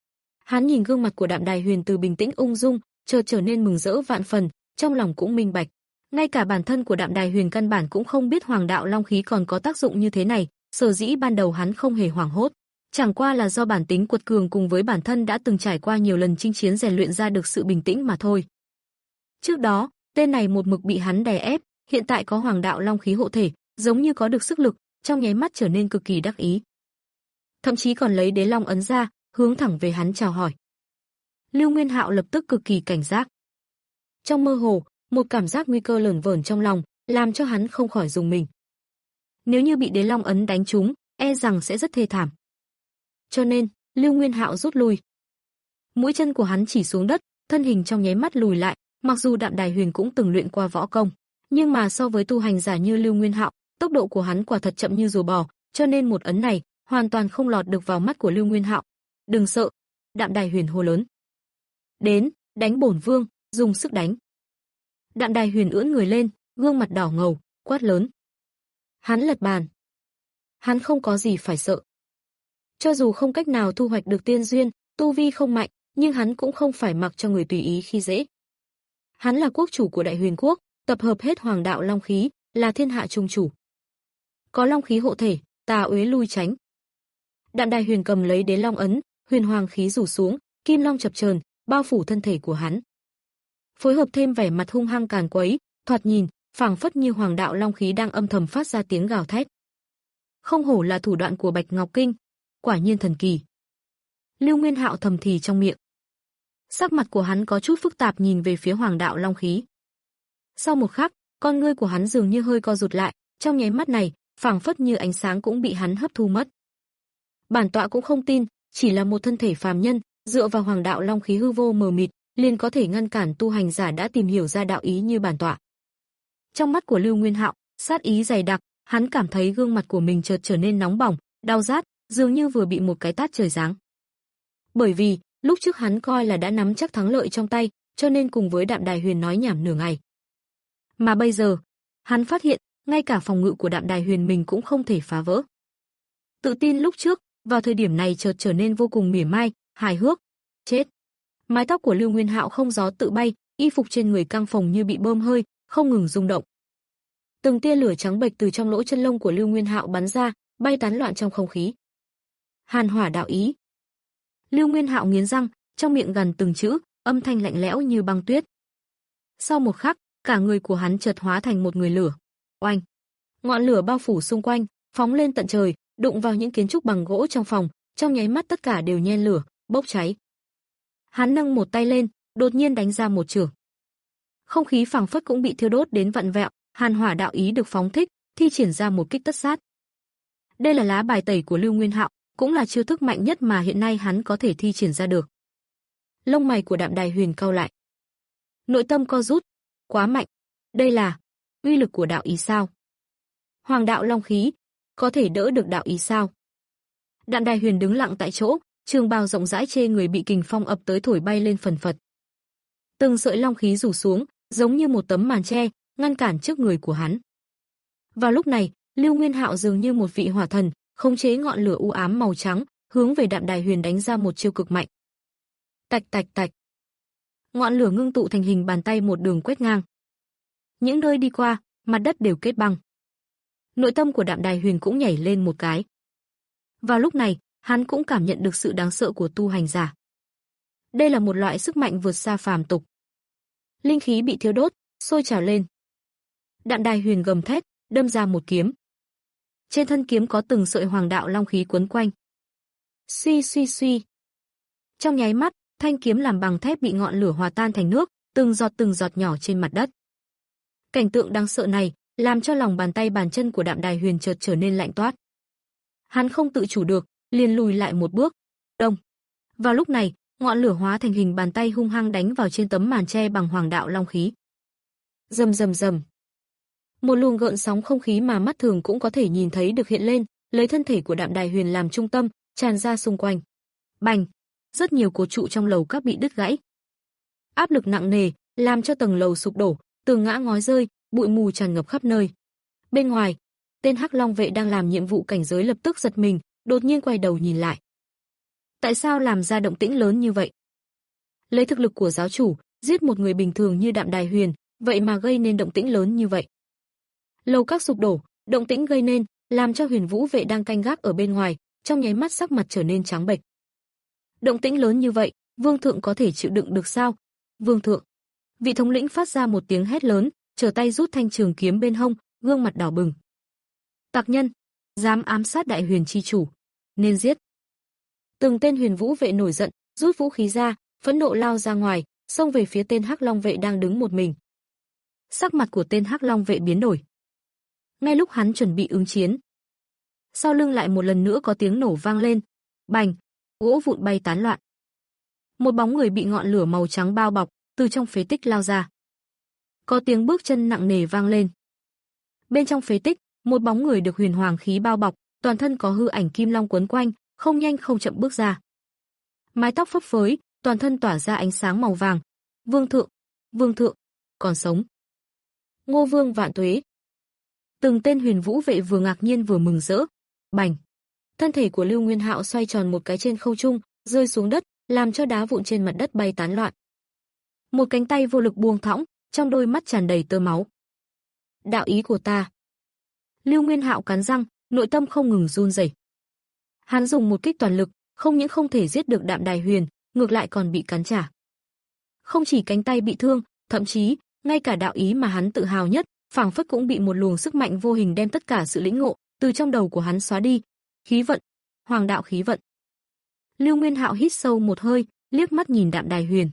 Hắn nhìn gương mặt của Đạm Đài Huyền từ bình tĩnh ung dung, chợt trở nên mừng rỡ vạn phần, trong lòng cũng minh bạch. Ngay cả bản thân của Đạm Đài Huyền căn bản cũng không biết Hoàng đạo long khí còn có tác dụng như thế này, sở dĩ ban đầu hắn không hề hoảng hốt, chẳng qua là do bản tính quật cường cùng với bản thân đã từng trải qua nhiều lần chinh chiến rèn luyện ra được sự bình tĩnh mà thôi. Trước đó, tên này một mực bị hắn đè ép, hiện tại có Hoàng đạo long khí hộ thể, giống như có được sức lực, trong nháy mắt trở nên cực kỳ đắc ý. Thậm chí còn lấy Đế Long ấn ra, hướng thẳng về hắn chào hỏi. Lưu Nguyên Hạo lập tức cực kỳ cảnh giác. Trong mơ hồ, một cảm giác nguy cơ lởn vởn trong lòng, làm cho hắn không khỏi rùng mình. Nếu như bị Đế Long ấn đánh trúng, e rằng sẽ rất thê thảm. Cho nên, Lưu Nguyên Hạo rút lui. Mũi chân của hắn chỉ xuống đất, thân hình trong nháy mắt lùi lại, mặc dù Đạm Đài Huyền cũng từng luyện qua võ công, nhưng mà so với tu hành giả như Lưu Nguyên Hạo, tốc độ của hắn quả thật chậm như rùa bò, cho nên một ấn này hoàn toàn không lọt được vào mắt của Lưu Nguyên Hạo. "Đừng sợ!" Đạm Đài Huyền hô lớn. "Đến, đánh bổn vương, dùng sức đánh!" Đạm Đài Huyền ưỡn người lên, gương mặt đỏ ngầu, quát lớn. Hắn lật bàn. Hắn không có gì phải sợ. Cho dù không cách nào thu hoạch được tiên duyên, tu vi không mạnh, nhưng hắn cũng không phải mặc cho người tùy ý khi dễ. Hắn là quốc chủ của Đại Huyền quốc, tập hợp hết Hoàng đạo long khí, là thiên hạ trung chủ. Có long khí hộ thể, tà uế lui tránh. Đạm Đài Huyền cầm lấy Đế Long ấn, huyền hoàng khí rủ xuống, kim long chập chờn, bao phủ thân thể của hắn. Phối hợp thêm vẻ mặt hung hăng càn quấy, thoạt nhìn, phảng phất như Hoàng đạo long khí đang âm thầm phát ra tiếng gào thét. Không hổ là thủ đoạn của Bạch Ngọc Kinh, quả nhiên thần kỳ. Lưu Nguyên Hạo thầm thì trong miệng. Sắc mặt của hắn có chút phức tạp nhìn về phía Hoàng đạo long khí. Sau một khắc, con ngươi của hắn dường như hơi co rụt lại, trong nháy mắt này, phảng phất như ánh sáng cũng bị hắn hấp thu mất. Bản tọa cũng không tin, chỉ là một thân thể phàm nhân, dựa vào Hoàng đạo long khí hư vô mờ mịt, liền có thể ngăn cản tu hành giả đã tìm hiểu ra đạo ý như bản tọa. Trong mắt của Lưu Nguyên Hạo, sát ý dày đặc, hắn cảm thấy gương mặt của mình chợt trở nên nóng bỏng, đau rát, dường như vừa bị một cái tát trời giáng. Bởi vì, lúc trước hắn coi là đã nắm chắc thắng lợi trong tay, cho nên cùng với Đạm Đài Huyền nói nhảm nửa ngày. Mà bây giờ, hắn phát hiện, ngay cả phòng ngự của Đạm Đài Huyền mình cũng không thể phá vỡ. Tự tin lúc trước, vào thời điểm này chợt trở nên vô cùng mỉa mai, hài hước. Chết. Mái tóc của Lưu Nguyên Hạo không gió tự bay, y phục trên người căng phồng như bị bơm hơi, không ngừng rung động. Từng tia lửa trắng bệch từ trong lỗ chân lông của Lưu Nguyên Hạo bắn ra, bay tán loạn trong không khí. Hàn hỏa đạo ý. Lưu Nguyên Hạo nghiến răng, trong miệng gằn từng chữ, âm thanh lạnh lẽo như băng tuyết. Sau một khắc, cả người của hắn chợt hóa thành một người lửa. Oanh! Ngọn lửa bao phủ xung quanh, phóng lên tận trời, đụng vào những kiến trúc bằng gỗ trong phòng, trong nháy mắt tất cả đều nhen lửa, bốc cháy. Hắn nâng một tay lên, đột nhiên đánh ra một chưởng. Không khí phảng phất cũng bị thiêu đốt đến vặn vẹo, hàn hỏa đạo ý được phóng thích, thi triển ra một kích tất sát. Đây là lá bài tẩy của Lưu Nguyên Hạo, cũng là chiêu thức mạnh nhất mà hiện nay hắn có thể thi triển ra được. Lông mày của Đạm Đài Huyền cau lại. Nội tâm co rút, quá mạnh. Đây là uy lực của đạo ý sao? Hoàng đạo long khí, có thể đỡ được đạo ý sao? Đạm Đài Huyền đứng lặng tại chỗ, trường bào rộng rãi chê người bị kình phong ập tới thổi bay lên phần phật. Từng sợi long khí rủ xuống, giống như một tấm màn che, ngăn cản trước người của hắn. Vào lúc này, Lưu Nguyên Hạo dường như một vị hỏa thần, khống chế ngọn lửa u ám màu trắng, hướng về Đạm Đài Huyền đánh ra một chiêu cực mạnh. Tạch tạch tạch. Ngọn lửa ngưng tụ thành hình bàn tay một đường quét ngang. Những nơi đi qua, mặt đất đều kết băng. Nội tâm của Đạm Đài Huyền cũng nhảy lên một cái. Vào lúc này, hắn cũng cảm nhận được sự đáng sợ của tu hành giả. Đây là một loại sức mạnh vượt xa phàm tục. Linh khí bị thiêu đốt, sôi trào lên. Đạm Đài Huyền gầm thét, đâm ra một kiếm. Trên thân kiếm có từng sợi hoàng đạo long khí quấn quanh. Suy suy suy. Trong nháy mắt, thanh kiếm làm bằng thép bị ngọn lửa hòa tan thành nước, từng giọt từng giọt nhỏ trên mặt đất. Cảnh tượng đáng sợ này làm cho lòng bàn tay bàn chân của Đạm Đài Huyền chợt trở nên lạnh toát. Hắn không tự chủ được, liền lùi lại một bước. Đông. Vào lúc này, ngọn lửa hóa thành hình bàn tay hung hăng đánh vào trên tấm màn che bằng hoàng đạo long khí. Rầm rầm rầm. Một luồng gợn sóng không khí mà mắt thường cũng có thể nhìn thấy được hiện lên, lấy thân thể của Đạm Đài Huyền làm trung tâm, tràn ra xung quanh. Bành! Rất nhiều cột trụ trong lầu các bị đứt gãy. Áp lực nặng nề, làm cho tầng lầu sụp đổ, tường ngã ngói rơi, bụi mù tràn ngập khắp nơi. Bên ngoài, tên Hắc Long vệ đang làm nhiệm vụ cảnh giới lập tức giật mình, đột nhiên quay đầu nhìn lại. Tại sao làm ra động tĩnh lớn như vậy? Lấy thực lực của giáo chủ, giết một người bình thường như Đạm Đài Huyền, vậy mà gây nên động tĩnh lớn như vậy. Lầu các sụp đổ, động tĩnh gây nên, làm cho Huyền Vũ vệ đang canh gác ở bên ngoài, trong nháy mắt sắc mặt trở nên trắng bệch. Động tĩnh lớn như vậy, Vương thượng có thể chịu đựng được sao? Vương thượng. Vị thống lĩnh phát ra một tiếng hét lớn, trở tay rút thanh trường kiếm bên hông, gương mặt đỏ bừng. Tặc nhân, dám ám sát Đại Huyền chi chủ, nên giết. Từng tên Huyền Vũ vệ nổi giận, rút vũ khí ra, phẫn nộ lao ra ngoài, xông về phía tên Hắc Long vệ đang đứng một mình. Sắc mặt của tên Hắc Long vệ biến đổi. Ngay lúc hắn chuẩn bị ứng chiến, sau lưng lại một lần nữa có tiếng nổ vang lên, bành, gỗ vụn bay tán loạn. Một bóng người bị ngọn lửa màu trắng bao bọc, từ trong phế tích lao ra. Có tiếng bước chân nặng nề vang lên. Bên trong phế tích, một bóng người được huyền hoàng khí bao bọc, toàn thân có hư ảnh kim long quấn quanh, không nhanh không chậm bước ra. Mái tóc phấp phới, toàn thân tỏa ra ánh sáng màu vàng. Vương thượng, vương thượng, còn sống. Ngô Vương vạn tuế. Từng tên Huyền Vũ vệ vừa ngạc nhiên vừa mừng rỡ. Bành. Thân thể của Lưu Nguyên Hạo xoay tròn một cái trên không trung, rơi xuống đất, làm cho đá vụn trên mặt đất bay tán loạn. Một cánh tay vô lực buông thõng, trong đôi mắt tràn đầy tơ máu. Đạo ý của ta. Lưu Nguyên Hạo cắn răng, nội tâm không ngừng run rẩy. Hắn dùng một kích toàn lực, không những không thể giết được Đạm Đài Huyền, ngược lại còn bị cắn trả. Không chỉ cánh tay bị thương, thậm chí ngay cả đạo ý mà hắn tự hào nhất, phảng phất cũng bị một luồng sức mạnh vô hình đem tất cả sự lĩnh ngộ từ trong đầu của hắn xóa đi. Khí vận, hoàng đạo khí vận. Lưu Nguyên Hạo hít sâu một hơi, liếc mắt nhìn Đạm Đài Huyền.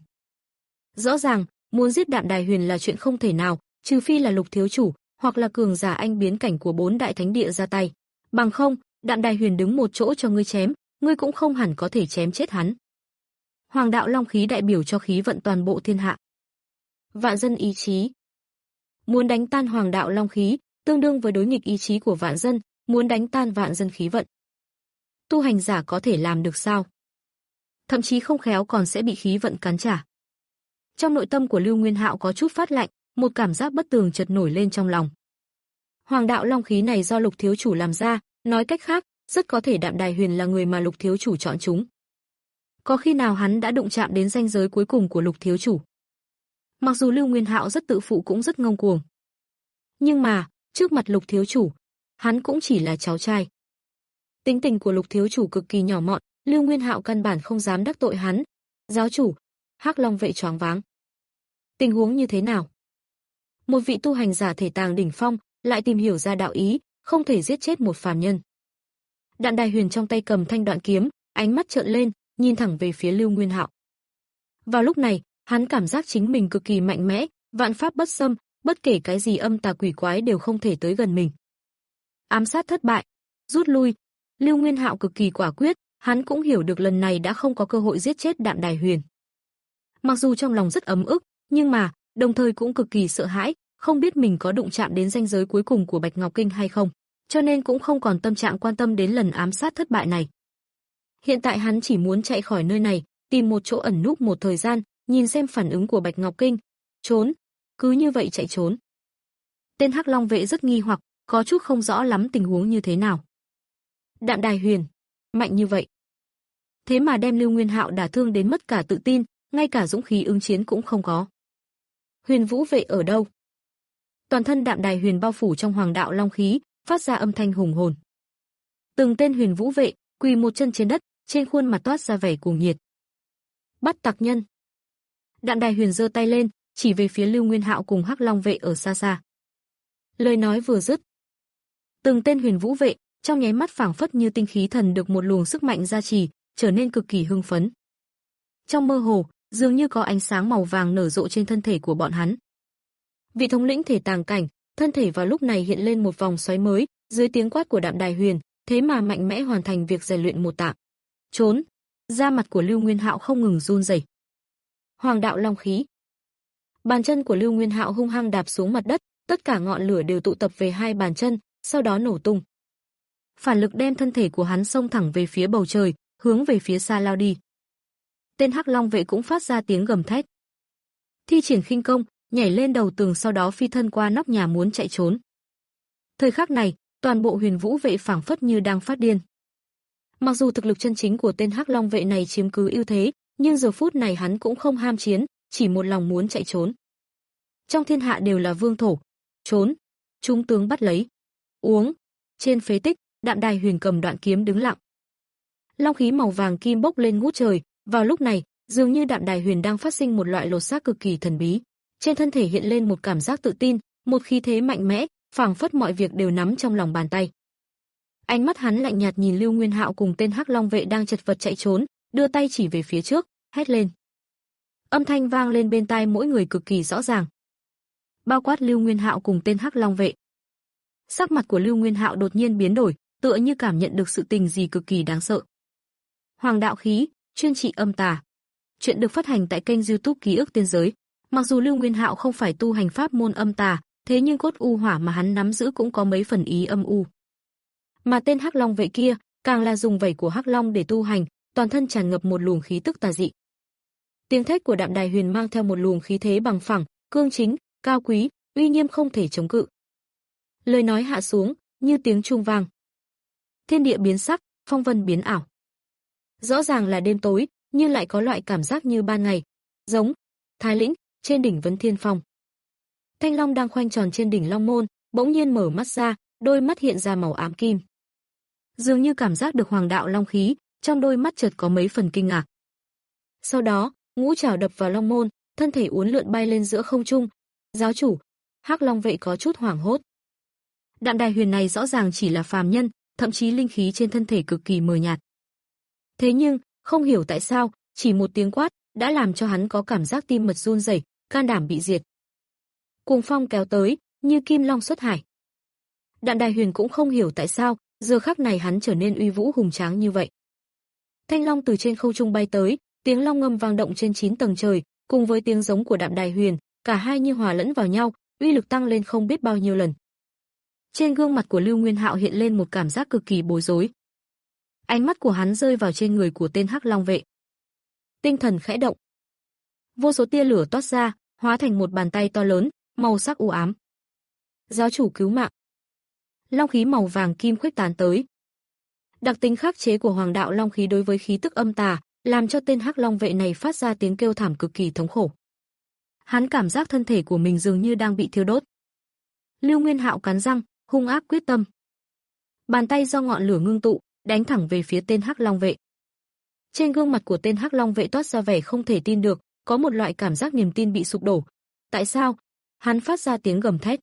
Rõ ràng, muốn giết Đạm Đài Huyền là chuyện không thể nào, trừ phi là Lục thiếu chủ hoặc là cường giả anh biến cảnh của bốn đại thánh địa ra tay. Bằng không, Đạm Đài Huyền đứng một chỗ cho ngươi chém, ngươi cũng không hẳn có thể chém chết hắn. Hoàng đạo long khí đại biểu cho khí vận toàn bộ thiên hạ. Vạn dân ý chí. Muốn đánh tan hoàng đạo long khí, tương đương với đối nghịch ý chí của vạn dân, muốn đánh tan vạn dân khí vận. Tu hành giả có thể làm được sao? Thậm chí không khéo còn sẽ bị khí vận cắn trả. Trong nội tâm của Lưu Nguyên Hạo có chút phát lạnh, một cảm giác bất tường chợt nổi lên trong lòng. Hoàng đạo long khí này do Lục thiếu chủ làm ra, nói cách khác, rất có thể Đạm Đài Huyền là người mà Lục thiếu chủ chọn chúng. Có khi nào hắn đã đụng chạm đến ranh giới cuối cùng của Lục thiếu chủ? Mặc dù Lưu Nguyên Hạo rất tự phụ cũng rất ngông cuồng, nhưng mà, trước mặt Lục thiếu chủ, hắn cũng chỉ là cháu trai. Tính tình của Lục thiếu chủ cực kỳ nhỏ mọn, Lưu Nguyên Hạo căn bản không dám đắc tội hắn. Giáo chủ, Hắc Long vệ choáng váng. Tình huống như thế nào? Một vị tu hành giả thể tàng đỉnh phong, lại tìm hiểu ra đạo ý, không thể giết chết một phàm nhân. Đạm Đài Huyền trong tay cầm thanh đoạn kiếm, ánh mắt trợn lên, nhìn thẳng về phía Lưu Nguyên Hạo. Vào lúc này, hắn cảm giác chính mình cực kỳ mạnh mẽ, vạn pháp bất xâm, bất kể cái gì âm tà quỷ quái đều không thể tới gần mình. Ám sát thất bại, rút lui. Lưu Nguyên Hạo cực kỳ quả quyết, hắn cũng hiểu được lần này đã không có cơ hội giết chết Đạm Đài Huyền. Mặc dù trong lòng rất ấm ức, nhưng mà đồng thời cũng cực kỳ sợ hãi, không biết mình có đụng chạm đến ranh giới cuối cùng của Bạch Ngọc Kinh hay không, cho nên cũng không còn tâm trạng quan tâm đến lần ám sát thất bại này. Hiện tại hắn chỉ muốn chạy khỏi nơi này, tìm một chỗ ẩn núp một thời gian, nhìn xem phản ứng của Bạch Ngọc Kinh. Trốn, cứ như vậy chạy trốn. Tên Hắc Long vệ rất nghi hoặc, có chút không rõ lắm tình huống như thế nào. Đạm Đài Huyền, mạnh như vậy. Thế mà đem Lưu Nguyên Hạo đả thương đến mất cả tự tin, ngay cả dũng khí ứng chiến cũng không có. Huyền Vũ vệ ở đâu? Toàn thân Đạm Đài Huyền bao phủ trong hoàng đạo long khí, phát ra âm thanh hùng hồn. Từng tên Huyền Vũ vệ quỳ một chân trên đất, trên khuôn mặt toát ra vẻ cuồng nhiệt. Bắt tặc nhân. Đạm Đài Huyền giơ tay lên, chỉ về phía Lưu Nguyên Hạo cùng Hắc Long vệ ở xa xa. Lời nói vừa dứt, từng tên Huyền Vũ vệ trong nháy mắt phảng phất như tinh khí thần được một luồng sức mạnh gia trì, trở nên cực kỳ hưng phấn. Trong mơ hồ, dường như có ánh sáng màu vàng nở rộ trên thân thể của bọn hắn. Vị thống lĩnh thể tàng cảnh, thân thể vào lúc này hiện lên một vòng xoáy mới, dưới tiếng quát của Đạm Đài Huyền, thế mà mạnh mẽ hoàn thành việc rèn luyện một tạng. Trốn! Da mặt của Lưu Nguyên Hạo không ngừng run rẩy. Hoàng đạo long khí. Bàn chân của Lưu Nguyên Hạo hung hăng đạp xuống mặt đất, tất cả ngọn lửa đều tụ tập về hai bàn chân, sau đó nổ tung. Phản lực đem thân thể của hắn xông thẳng về phía bầu trời, hướng về phía xa lao đi. Tên Hắc Long vệ cũng phát ra tiếng gầm thét. Thi triển khinh công, nhảy lên đầu tường sau đó phi thân qua nóc nhà muốn chạy trốn. Thời khắc này, toàn bộ Huyền Vũ vệ phảng phất như đang phát điên. Mặc dù thực lực chân chính của tên Hắc Long vệ này chiếm cứ ưu thế, nhưng giờ phút này hắn cũng không ham chiến, chỉ một lòng muốn chạy trốn. Trong thiên hạ đều là vương thổ, trốn, trung tướng bắt lấy. Uống. Trên phế tích, Đạm Đài Huyền cầm đoạn kiếm đứng lặng. Long khí màu vàng kim bốc lên ngút trời, vào lúc này, dường như Đạm Đài Huyền đang phát sinh một loại lột xác cực kỳ thần bí. Trên thân thể hiện lên một cảm giác tự tin, một khí thế mạnh mẽ, phảng phất mọi việc đều nắm trong lòng bàn tay. Ánh mắt hắn lạnh nhạt nhìn Lưu Nguyên Hạo cùng tên Hắc Long vệ đang chật vật chạy trốn, đưa tay chỉ về phía trước, hét lên. Âm thanh vang lên bên tai mỗi người cực kỳ rõ ràng. Bao quát Lưu Nguyên Hạo cùng tên Hắc Long vệ. Sắc mặt của Lưu Nguyên Hạo đột nhiên biến đổi, tựa như cảm nhận được sự tình gì cực kỳ đáng sợ. Hoàng đạo khí, chuyên trị âm tà. Chuyện được phát hành tại kênh YouTube Ký ức Tiên giới. Mặc dù Lưu Nguyên Hạo không phải tu hành pháp môn âm tà, thế nhưng cốt u hỏa mà hắn nắm giữ cũng có mấy phần ý âm u. Mà tên Hắc Long vệ kia, càng là dùng vảy của Hắc Long để tu hành, toàn thân tràn ngập một luồng khí tức tà dị. Tiếng thét của Đạm Đài Huyền mang theo một luồng khí thế bằng phẳng, cương chính, cao quý, uy nghiêm không thể chống cự. Lời nói hạ xuống, như tiếng chuông vang. Thiên địa biến sắc, phong vân biến ảo. Rõ ràng là đêm tối, nhưng lại có loại cảm giác như ban ngày. Giống Thái Lĩnh, trên đỉnh Vấn Thiên Phong. Thanh Long đang khoanh tròn trên đỉnh Long Môn, bỗng nhiên mở mắt ra, đôi mắt hiện ra màu ám kim. Dường như cảm giác được hoàng đạo long khí, trong đôi mắt chợt có mấy phần kinh ngạc. Sau đó, ngũ trảo đập vào Long Môn, thân thể uốn lượn bay lên giữa không trung. Giáo chủ, Hắc Long vệ có chút hoảng hốt. Đạm Đài Huyền này rõ ràng chỉ là phàm nhân, thậm chí linh khí trên thân thể cực kỳ mờ nhạt. Thế nhưng, không hiểu tại sao, chỉ một tiếng quát đã làm cho hắn có cảm giác tim mật run rẩy, can đảm bị diệt. Cuồng phong kéo tới, như kim long xuất hải. Đạm Đài Huyền cũng không hiểu tại sao, giờ khắc này hắn trở nên uy vũ hùng tráng như vậy. Thanh long từ trên không trung bay tới, tiếng long ngâm vang động trên chín tầng trời, cùng với tiếng giống của Đạm Đài Huyền, cả hai như hòa lẫn vào nhau, uy lực tăng lên không biết bao nhiêu lần. Trên gương mặt của Lưu Nguyên Hạo hiện lên một cảm giác cực kỳ bối rối. Ánh mắt của hắn rơi vào trên người của tên Hắc Long vệ. Tinh thần khẽ động. Vô số tia lửa toát ra, hóa thành một bàn tay to lớn, màu sắc u ám. Giáo chủ cứu mạng. Long khí màu vàng kim khuếch tán tới. Đặc tính khắc chế của hoàng đạo long khí đối với khí tức âm tà, làm cho tên Hắc Long vệ này phát ra tiếng kêu thảm cực kỳ thống khổ. Hắn cảm giác thân thể của mình dường như đang bị thiêu đốt. Lưu Nguyên Hạo cắn răng, hung ác quyết tâm. Bàn tay do ngọn lửa ngưng tụ, đánh thẳng về phía tên Hắc Long vệ. Trên gương mặt của tên Hắc Long vệ toát ra vẻ không thể tin được, có một loại cảm giác niềm tin bị sụp đổ. Tại sao? Hắn phát ra tiếng gầm thét.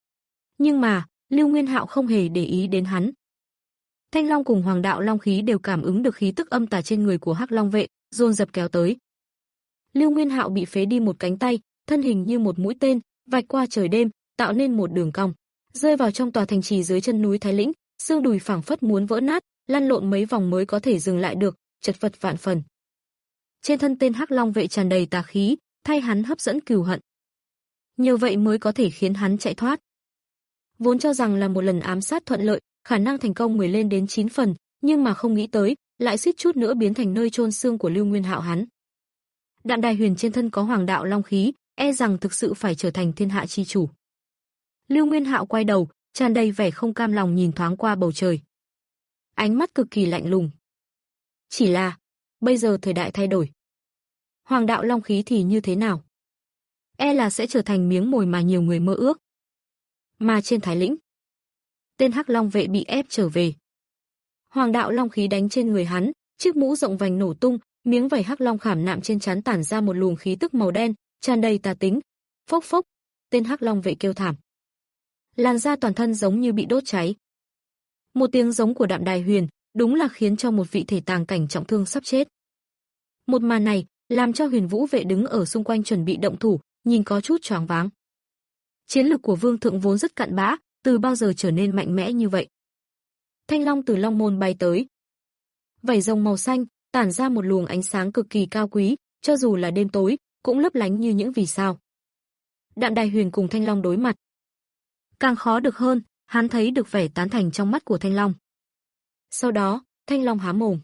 Nhưng mà, Lưu Nguyên Hạo không hề để ý đến hắn. Thanh Long cùng Hoàng đạo Long khí đều cảm ứng được khí tức âm tà trên người của Hắc Long vệ, dồn dập kéo tới. Lưu Nguyên Hạo bị phế đi một cánh tay, thân hình như một mũi tên, vạch qua trời đêm, tạo nên một đường cong, rơi vào trong tòa thành trì dưới chân núi Thái Lĩnh, xương đùi phảng phất muốn vỡ nát, lăn lộn mấy vòng mới có thể dừng lại được, chật vật vạn phần. Trên thân tên Hắc Long vệ tràn đầy tà khí, thay hắn hấp dẫn cừu hận. Nhờ vậy mới có thể khiến hắn chạy thoát. Vốn cho rằng là một lần ám sát thuận lợi, khả năng thành công mười lên đến chín phần, nhưng mà không nghĩ tới, lại suýt chút nữa biến thành nơi chôn xương của Lưu Nguyên Hạo hắn. Đạm Đài Huyền trên thân có Hoàng đạo long khí, e rằng thực sự phải trở thành thiên hạ chi chủ. Lưu Nguyên Hạo quay đầu, tràn đầy vẻ không cam lòng nhìn thoáng qua bầu trời. Ánh mắt cực kỳ lạnh lùng. Chỉ là, bây giờ thời đại thay đổi. Hoàng đạo long khí thì như thế nào? E là sẽ trở thành miếng mồi mà nhiều người mơ ước. Mà trên Thái Lĩnh, tên Hắc Long vệ bị ép trở về. Hoàng đạo long khí đánh trên người hắn, chiếc mũ rộng vành nổ tung, miếng vảy hắc long khảm nạm trên trán tản ra một luồng khí tức màu đen, tràn đầy tà tính. Phốc phốc, tên Hắc Long vệ kêu thảm. Làn da toàn thân giống như bị đốt cháy. Một tiếng giống của Đạm Đài Huyền, đúng là khiến cho một vị thể tàng cảnh trọng thương sắp chết. Một màn này, làm cho Huyền Vũ vệ đứng ở xung quanh chuẩn bị động thủ, nhìn có chút choáng váng. Chiến lực của Vương thượng vốn rất cặn bã, từ bao giờ trở nên mạnh mẽ như vậy? Thanh long từ long môn bay tới. Vảy rồng màu xanh, tản ra một luồng ánh sáng cực kỳ cao quý, cho dù là đêm tối, cũng lấp lánh như những vì sao. Đạm Đài Huyền cùng Thanh Long đối mặt. Càng khó được hơn, hắn thấy được vẻ tán thành trong mắt của Thanh Long. Sau đó, Thanh Long há mồm.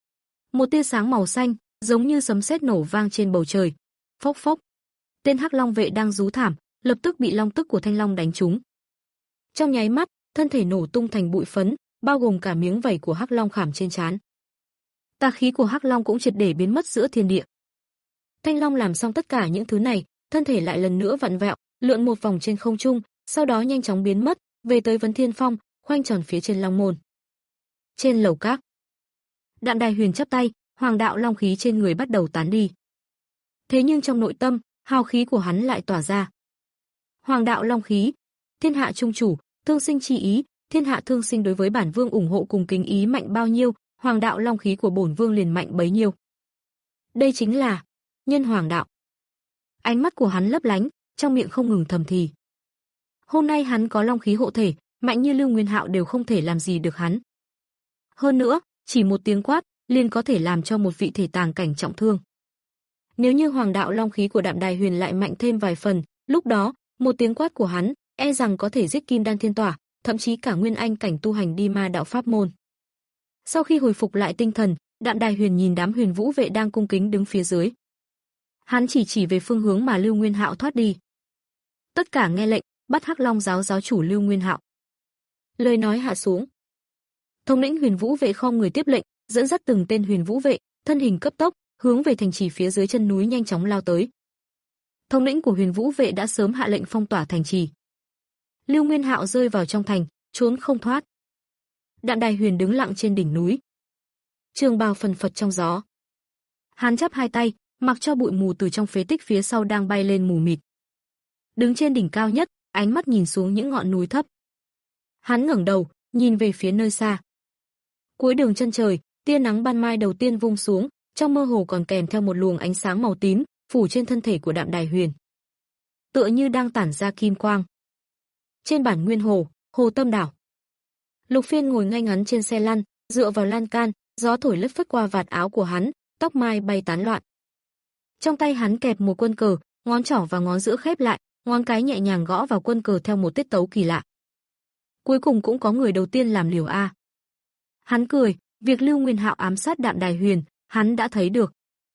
Một tia sáng màu xanh, giống như sấm sét nổ vang trên bầu trời. Phốc phốc. Tên Hắc Long vệ đang rú thảm, lập tức bị long tức của Thanh Long đánh trúng. Trong nháy mắt, thân thể nổ tung thành bụi phấn, bao gồm cả miếng vảy của Hắc Long khảm trên trán. Tà khí của Hắc Long cũng triệt để biến mất giữa thiên địa. Thanh Long làm xong tất cả những thứ này, thân thể lại lần nữa vặn vẹo, lượn một vòng trên không trung, sau đó nhanh chóng biến mất, về tới Vấn Thiên Phong, khoanh tròn phía trên Long môn. Trên lầu các, Đạm Đài Huyền chắp tay, hoàng đạo long khí trên người bắt đầu tán đi. Thế nhưng trong nội tâm, hào khí của hắn lại tỏa ra. Hoàng đạo long khí, thiên hạ trung chủ, thương sinh chi ý, thiên hạ thương sinh đối với bản vương ủng hộ cùng kính ý mạnh bao nhiêu, hoàng đạo long khí của bổn vương liền mạnh bấy nhiêu. Đây chính là nhân hoàng đạo. Ánh mắt của hắn lấp lánh, trong miệng không ngừng thầm thì. Hôm nay hắn có long khí hộ thể, mạnh như Lưu Nguyên Hạo đều không thể làm gì được hắn. Hơn nữa, chỉ một tiếng quát, liền có thể làm cho một vị thể tàng cảnh trọng thương. Nếu như hoàng đạo long khí của Đạm Đài Huyền lại mạnh thêm vài phần, lúc đó, một tiếng quát của hắn, e rằng có thể giết Kim Đan Thiên Tỏa, thậm chí cả Nguyên Anh cảnh tu hành đi ma đạo pháp môn. Sau khi hồi phục lại tinh thần, Đạm Đài Huyền nhìn đám Huyền Vũ vệ đang cung kính đứng phía dưới. Hắn chỉ chỉ về phương hướng mà Lưu Nguyên Hạo thoát đi. Tất cả nghe lệnh, bắt Hắc Long giáo giáo chủ Lưu Nguyên Hạo. Lời nói hạ xuống. Thống lĩnh Huyền Vũ vệ khom người tiếp lệnh, dẫn dắt từng tên Huyền Vũ vệ, thân hình cấp tốc, hướng về thành trì phía dưới chân núi nhanh chóng lao tới. Thống lĩnh của Huyền Vũ vệ đã sớm hạ lệnh phong tỏa thành trì. Lưu Nguyên Hạo rơi vào trong thành, trốn không thoát. Đạm Đài Huyền đứng lặng trên đỉnh núi. Trường bào phần phật trong gió. Hắn chắp hai tay, mặc cho bụi mù từ trong phế tích phía sau đang bay lên mù mịt. Đứng trên đỉnh cao nhất, ánh mắt nhìn xuống những ngọn núi thấp. Hắn ngẩng đầu, nhìn về phía nơi xa. Cuối đường chân trời, tia nắng ban mai đầu tiên vung xuống, trong mơ hồ còn kèm theo một luồng ánh sáng màu tím, phủ trên thân thể của Đạm Đài Huyền. Tựa như đang tản ra kim quang. Trên bản nguyên hồ, hồ Tâm đảo. Lục Phiên ngồi ngay ngắn trên xe lăn, dựa vào lan can, gió thổi lất phất qua vạt áo của hắn, tóc mai bay tán loạn. Trong tay hắn kẹp một quân cờ, ngón trỏ và ngón giữa khép lại, ngón cái nhẹ nhàng gõ vào quân cờ theo một tiết tấu kỳ lạ. Cuối cùng cũng có người đầu tiên làm liều a. Hắn cười, việc Lưu Nguyên Hạo ám sát Đạm Đài Huyền, hắn đã thấy được.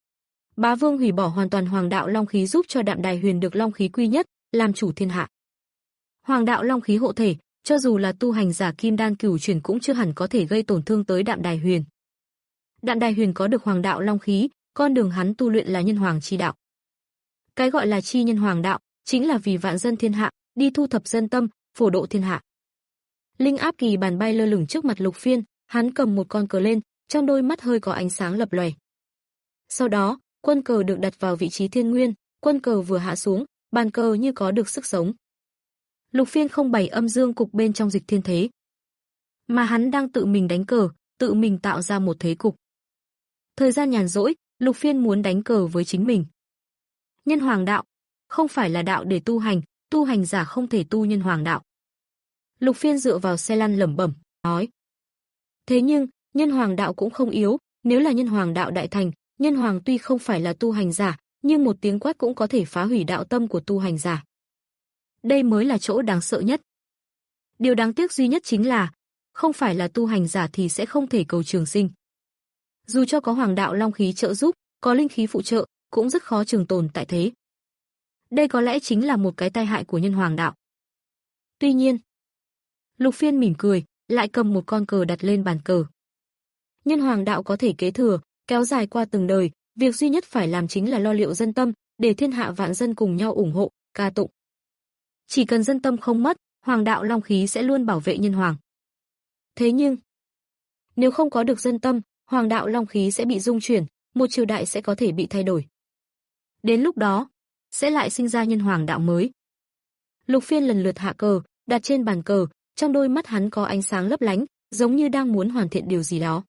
Bá Vương hủy bỏ hoàn toàn hoàng đạo long khí giúp cho Đạm Đài Huyền được long khí quy nhất, làm chủ thiên hạ. Hoàng đạo long khí hộ thể, cho dù là tu hành giả kim đan cửu chuyển cũng chưa hẳn có thể gây tổn thương tới Đạm Đài Huyền. Đạm Đài Huyền có được hoàng đạo long khí, con đường hắn tu luyện là nhân hoàng chi đạo. Cái gọi là chi nhân hoàng đạo, chính là vì vạn dân thiên hạ, đi thu thập dân tâm, phổ độ thiên hạ. Linh áp kỳ bàn bay lơ lửng trước mặt Lục Phiên, hắn cầm một con cờ lên, trong đôi mắt hơi có ánh sáng lập lòe. Sau đó, quân cờ được đặt vào vị trí thiên nguyên, quân cờ vừa hạ xuống, bàn cờ như có được sức sống. Lục Phiên không bày âm dương cục bên trong dịch thiên thế, mà hắn đang tự mình đánh cờ, tự mình tạo ra một thế cục. Thời gian nhàn rỗi, Lục Phiên muốn đánh cờ với chính mình. Nhân hoàng đạo, không phải là đạo để tu hành, tu hành giả không thể tu nhân hoàng đạo. Lục Phiên dựa vào xe lăn lẩm bẩm, nói. Thế nhưng, nhân hoàng đạo cũng không yếu, nếu là nhân hoàng đạo đại thành, nhân hoàng tuy không phải là tu hành giả, nhưng một tiếng quát cũng có thể phá hủy đạo tâm của tu hành giả. Đây mới là chỗ đáng sợ nhất. Điều đáng tiếc duy nhất chính là, không phải là tu hành giả thì sẽ không thể cầu trường sinh. Dù cho có hoàng đạo long khí trợ giúp, có linh khí phụ trợ, cũng rất khó trường tồn tại thế. Đây có lẽ chính là một cái tai hại của nhân hoàng đạo. Tuy nhiên, Lục Phiên mỉm cười, lại cầm một con cờ đặt lên bàn cờ. Nhân hoàng đạo có thể kế thừa, kéo dài qua từng đời, việc duy nhất phải làm chính là lo liệu dân tâm, để thiên hạ vạn dân cùng nhau ủng hộ, ca tụng. Chỉ cần dân tâm không mất, hoàng đạo long khí sẽ luôn bảo vệ nhân hoàng. Thế nhưng, nếu không có được dân tâm, hoàng đạo long khí sẽ bị dung chuyển, một triều đại sẽ có thể bị thay đổi. Đến lúc đó, sẽ lại sinh ra nhân hoàng đạo mới. Lục Phiên lần lượt hạ cờ, đặt trên bàn cờ, trong đôi mắt hắn có ánh sáng lấp lánh, giống như đang muốn hoàn thiện điều gì đó.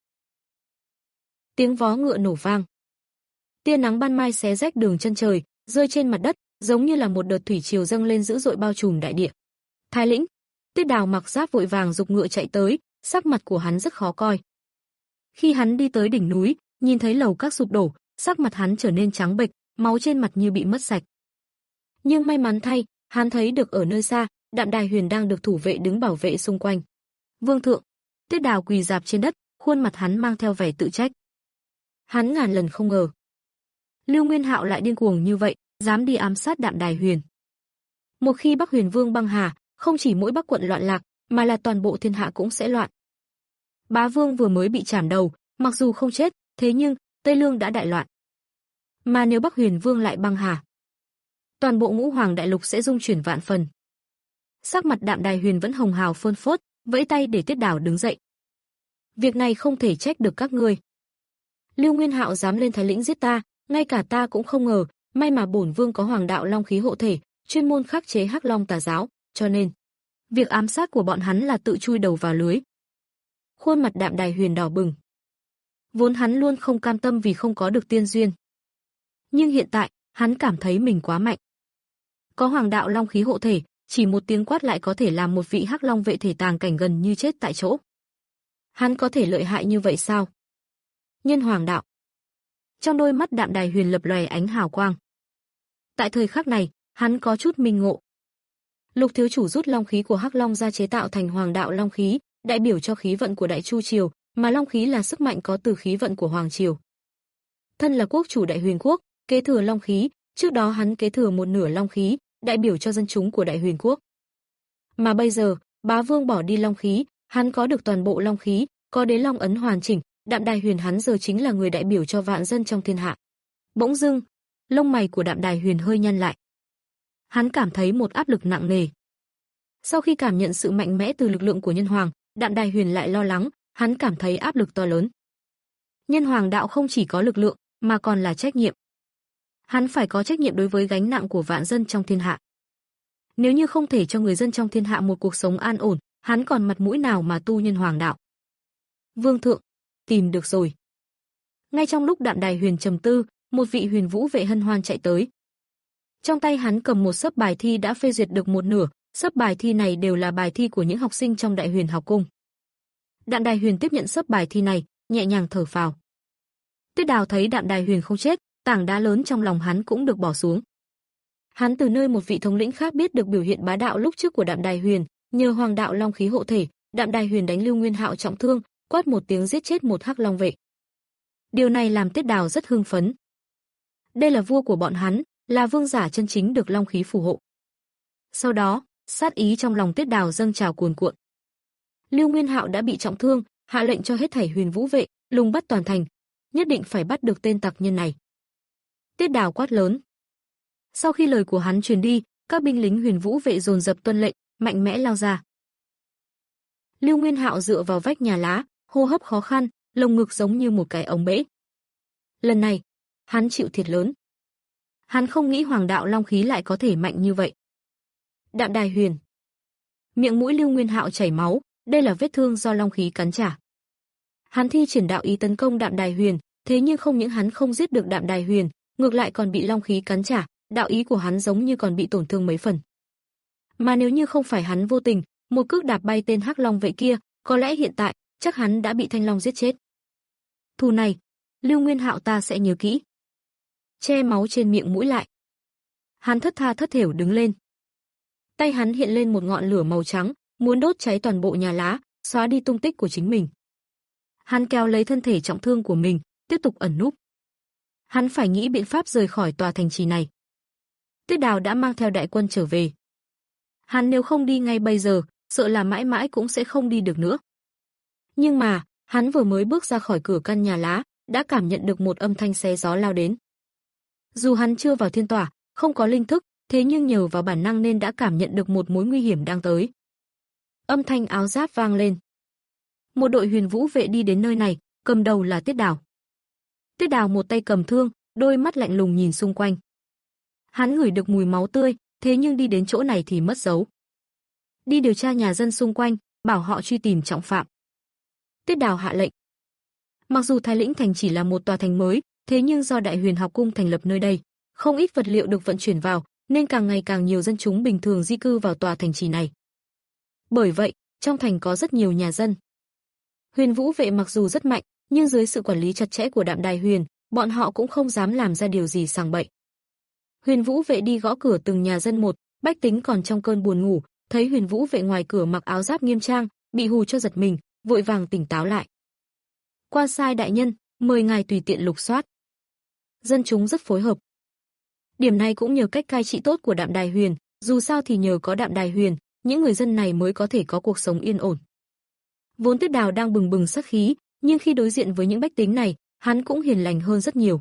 Tiếng vó ngựa nổ vang. Tia nắng ban mai xé rách đường chân trời, rơi trên mặt đất, giống như là một đợt thủy triều dâng lên dữ dội bao trùm đại địa. Thái lĩnh, Tiết Đào mặc giáp vội vàng giục ngựa chạy tới, sắc mặt của hắn rất khó coi. Khi hắn đi tới đỉnh núi, nhìn thấy lầu các sụp đổ, sắc mặt hắn trở nên trắng bệch, máu trên mặt như bị mất sạch. Nhưng may mắn thay, hắn thấy được ở nơi xa, Đạm Đài Huyền đang được thủ vệ đứng bảo vệ xung quanh. Vương thượng, Tiết Đào quỳ rạp trên đất, khuôn mặt hắn mang theo vẻ tự trách. Hắn ngàn lần không ngờ, Lưu Nguyên Hạo lại điên cuồng như vậy, dám đi ám sát Đạm Đài Huyền. Một khi Bắc Huyền Vương băng hà, không chỉ mỗi Bắc quận loạn lạc, mà là toàn bộ thiên hạ cũng sẽ loạn. Bá Vương vừa mới bị chảm đầu, mặc dù không chết, thế nhưng Tây Lương đã đại loạn. Mà nếu Bắc Huyền Vương lại băng hà, toàn bộ Ngũ Hoàng đại lục sẽ rung chuyển vạn phần. Sắc mặt Đạm Đài Huyền vẫn hồng hào phơn phớt, vẫy tay để Tiết Đào đứng dậy. Việc này không thể trách được các ngươi. Lưu Nguyên Hạo dám lên Thái lĩnh giết ta, ngay cả ta cũng không ngờ, may mà bổn vương có hoàng đạo long khí hộ thể, chuyên môn khắc chế Hắc Long tà giáo, cho nên việc ám sát của bọn hắn là tự chui đầu vào lưới. Khuôn mặt Đạm Đài Huyền đỏ bừng. Vốn hắn luôn không cam tâm vì không có được tiên duyên. Nhưng hiện tại, hắn cảm thấy mình quá mạnh. Có hoàng đạo long khí hộ thể, chỉ một tiếng quát lại có thể làm một vị Hắc Long vệ thể tàng cảnh gần như chết tại chỗ. Hắn có thể lợi hại như vậy sao? Nhân hoàng đạo. Trong đôi mắt Đạm Đài Huyền lập lòe ánh hào quang. Tại thời khắc này, hắn có chút minh ngộ. Lục thiếu chủ rút long khí của Hắc Long ra chế tạo thành hoàng đạo long khí, đại biểu cho khí vận của Đại Chu triều, mà long khí là sức mạnh có từ khí vận của hoàng triều. Thân là quốc chủ Đại Huyền quốc, kế thừa long khí, trước đó hắn kế thừa một nửa long khí, đại biểu cho dân chúng của Đại Huyền quốc. Mà bây giờ, Bá Vương bỏ đi long khí, hắn có được toàn bộ long khí, có đế long ấn hoàn chỉnh, Đạm Đài Huyền hắn giờ chính là người đại biểu cho vạn dân trong thiên hạ. Bỗng dưng, lông mày của Đạm Đài Huyền hơi nhăn lại. Hắn cảm thấy một áp lực nặng nề. Sau khi cảm nhận sự mạnh mẽ từ lực lượng của nhân hoàng, Đạm Đài Huyền lại lo lắng, hắn cảm thấy áp lực to lớn. Nhân hoàng đạo không chỉ có lực lượng, mà còn là trách nhiệm. Hắn phải có trách nhiệm đối với gánh nặng của vạn dân trong thiên hạ. Nếu như không thể cho người dân trong thiên hạ một cuộc sống an ổn, hắn còn mặt mũi nào mà tu nhân hoàng đạo? Vương thượng, tìm được rồi. Ngay trong lúc Đạm Đài Huyền trầm tư, một vị huyền vũ vệ hân hoan chạy tới. Trong tay hắn cầm một xấp bài thi đã phê duyệt được một nửa, xấp bài thi này đều là bài thi của những học sinh trong Đại Huyền học cung. Đạm Đài Huyền tiếp nhận xấp bài thi này, nhẹ nhàng thở phào. Tiết Đào thấy Đạm Đài Huyền không chết, tảng đá lớn trong lòng hắn cũng được bỏ xuống. Hắn từ nơi một vị thống lĩnh khác biết được biểu hiện bá đạo lúc trước của Đạm Đài Huyền, nhờ hoàng đạo long khí hộ thể, Đạm Đài Huyền đánh Lưu Nguyên Hạo trọng thương, quát một tiếng giết chết một Hắc Long vệ. Điều này làm Tiết Đào rất hưng phấn. Đây là vua của bọn hắn, là vương giả chân chính được long khí phù hộ. Sau đó, sát ý trong lòng Tiết Đào dâng trào cuồn cuộn. Lưu Nguyên Hạo đã bị trọng thương, hạ lệnh cho hết thảy huyền vũ vệ lùng bắt toàn thành, nhất định phải bắt được tên tặc nhân này. Tiết Đào quát lớn. Sau khi lời của hắn truyền đi, các binh lính huyền vũ vệ dồn dập tuân lệnh, mạnh mẽ lao ra. Lưu Nguyên Hạo dựa vào vách nhà lá, hô hấp khó khăn, lồng ngực giống như một cái ống bể. Lần này, hắn chịu thiệt lớn. Hắn không nghĩ hoàng đạo long khí lại có thể mạnh như vậy. Đạm Đài Huyền. Miệng mũi Lưu Nguyên Hạo chảy máu, đây là vết thương do long khí cắn trả. Hắn thi triển đạo ý tấn công Đạm Đài Huyền, thế nhưng không những hắn không giết được Đạm Đài Huyền, ngược lại còn bị long khí cắn trả, đạo ý của hắn giống như còn bị tổn thương mấy phần. Mà nếu như không phải hắn vô tình, một cước đạp bay tên Hắc Long vệ kia, có lẽ hiện tại, chắc hắn đã bị Thanh Long giết chết. Thù này, Lưu Nguyên Hạo ta sẽ nhớ kỹ. Che máu trên miệng mũi lại. Hắn thất tha thất thểu đứng lên. Tay hắn hiện lên một ngọn lửa màu trắng, muốn đốt cháy toàn bộ nhà lá, xóa đi tung tích của chính mình. Hắn kéo lấy thân thể trọng thương của mình, tiếp tục ẩn núp. Hắn phải nghĩ biện pháp rời khỏi tòa thành trì này. Tiết Đào đã mang theo đại quân trở về. Hắn nếu không đi ngay bây giờ, sợ là mãi mãi cũng sẽ không đi được nữa. Nhưng mà, hắn vừa mới bước ra khỏi cửa căn nhà lá, đã cảm nhận được một âm thanh xé gió lao đến. Dù hắn chưa vào thiên tỏa, không có linh thức, thế nhưng nhờ vào bản năng nên đã cảm nhận được một mối nguy hiểm đang tới. Âm thanh áo giáp vang lên. Một đội huyền vũ vệ đi đến nơi này, cầm đầu là Tiết Đào. Tiết Đào một tay cầm thương, đôi mắt lạnh lùng nhìn xung quanh. Hắn ngửi được mùi máu tươi, thế nhưng đi đến chỗ này thì mất dấu. Đi điều tra nhà dân xung quanh, bảo họ truy tìm trọng phạm. Tiết Đào hạ lệnh. Mặc dù Thái Lĩnh Thành chỉ là một tòa thành mới, thế nhưng do Đại Huyền Học Cung thành lập nơi đây, không ít vật liệu được vận chuyển vào, nên càng ngày càng nhiều dân chúng bình thường di cư vào tòa thành trì này. Bởi vậy, trong thành có rất nhiều nhà dân. Huyền Vũ vệ mặc dù rất mạnh, nhưng dưới sự quản lý chặt chẽ của Đạm Đài Huyền, bọn họ cũng không dám làm ra điều gì sằng bậy. Huyền Vũ vệ đi gõ cửa từng nhà dân một, bách tính còn trong cơn buồn ngủ, thấy Huyền Vũ vệ ngoài cửa mặc áo giáp nghiêm trang, bị hù cho giật mình, vội vàng tỉnh táo lại. Quan sai đại nhân, mời ngài tùy tiện lục soát. Dân chúng rất phối hợp. Điểm này cũng nhờ cách cai trị tốt của Đạm Đài Huyền, dù sao thì nhờ có Đạm Đài Huyền, những người dân này mới có thể có cuộc sống yên ổn. Vốn Tiết Đào đang bừng bừng sát khí, nhưng khi đối diện với những bách tính này, hắn cũng hiền lành hơn rất nhiều.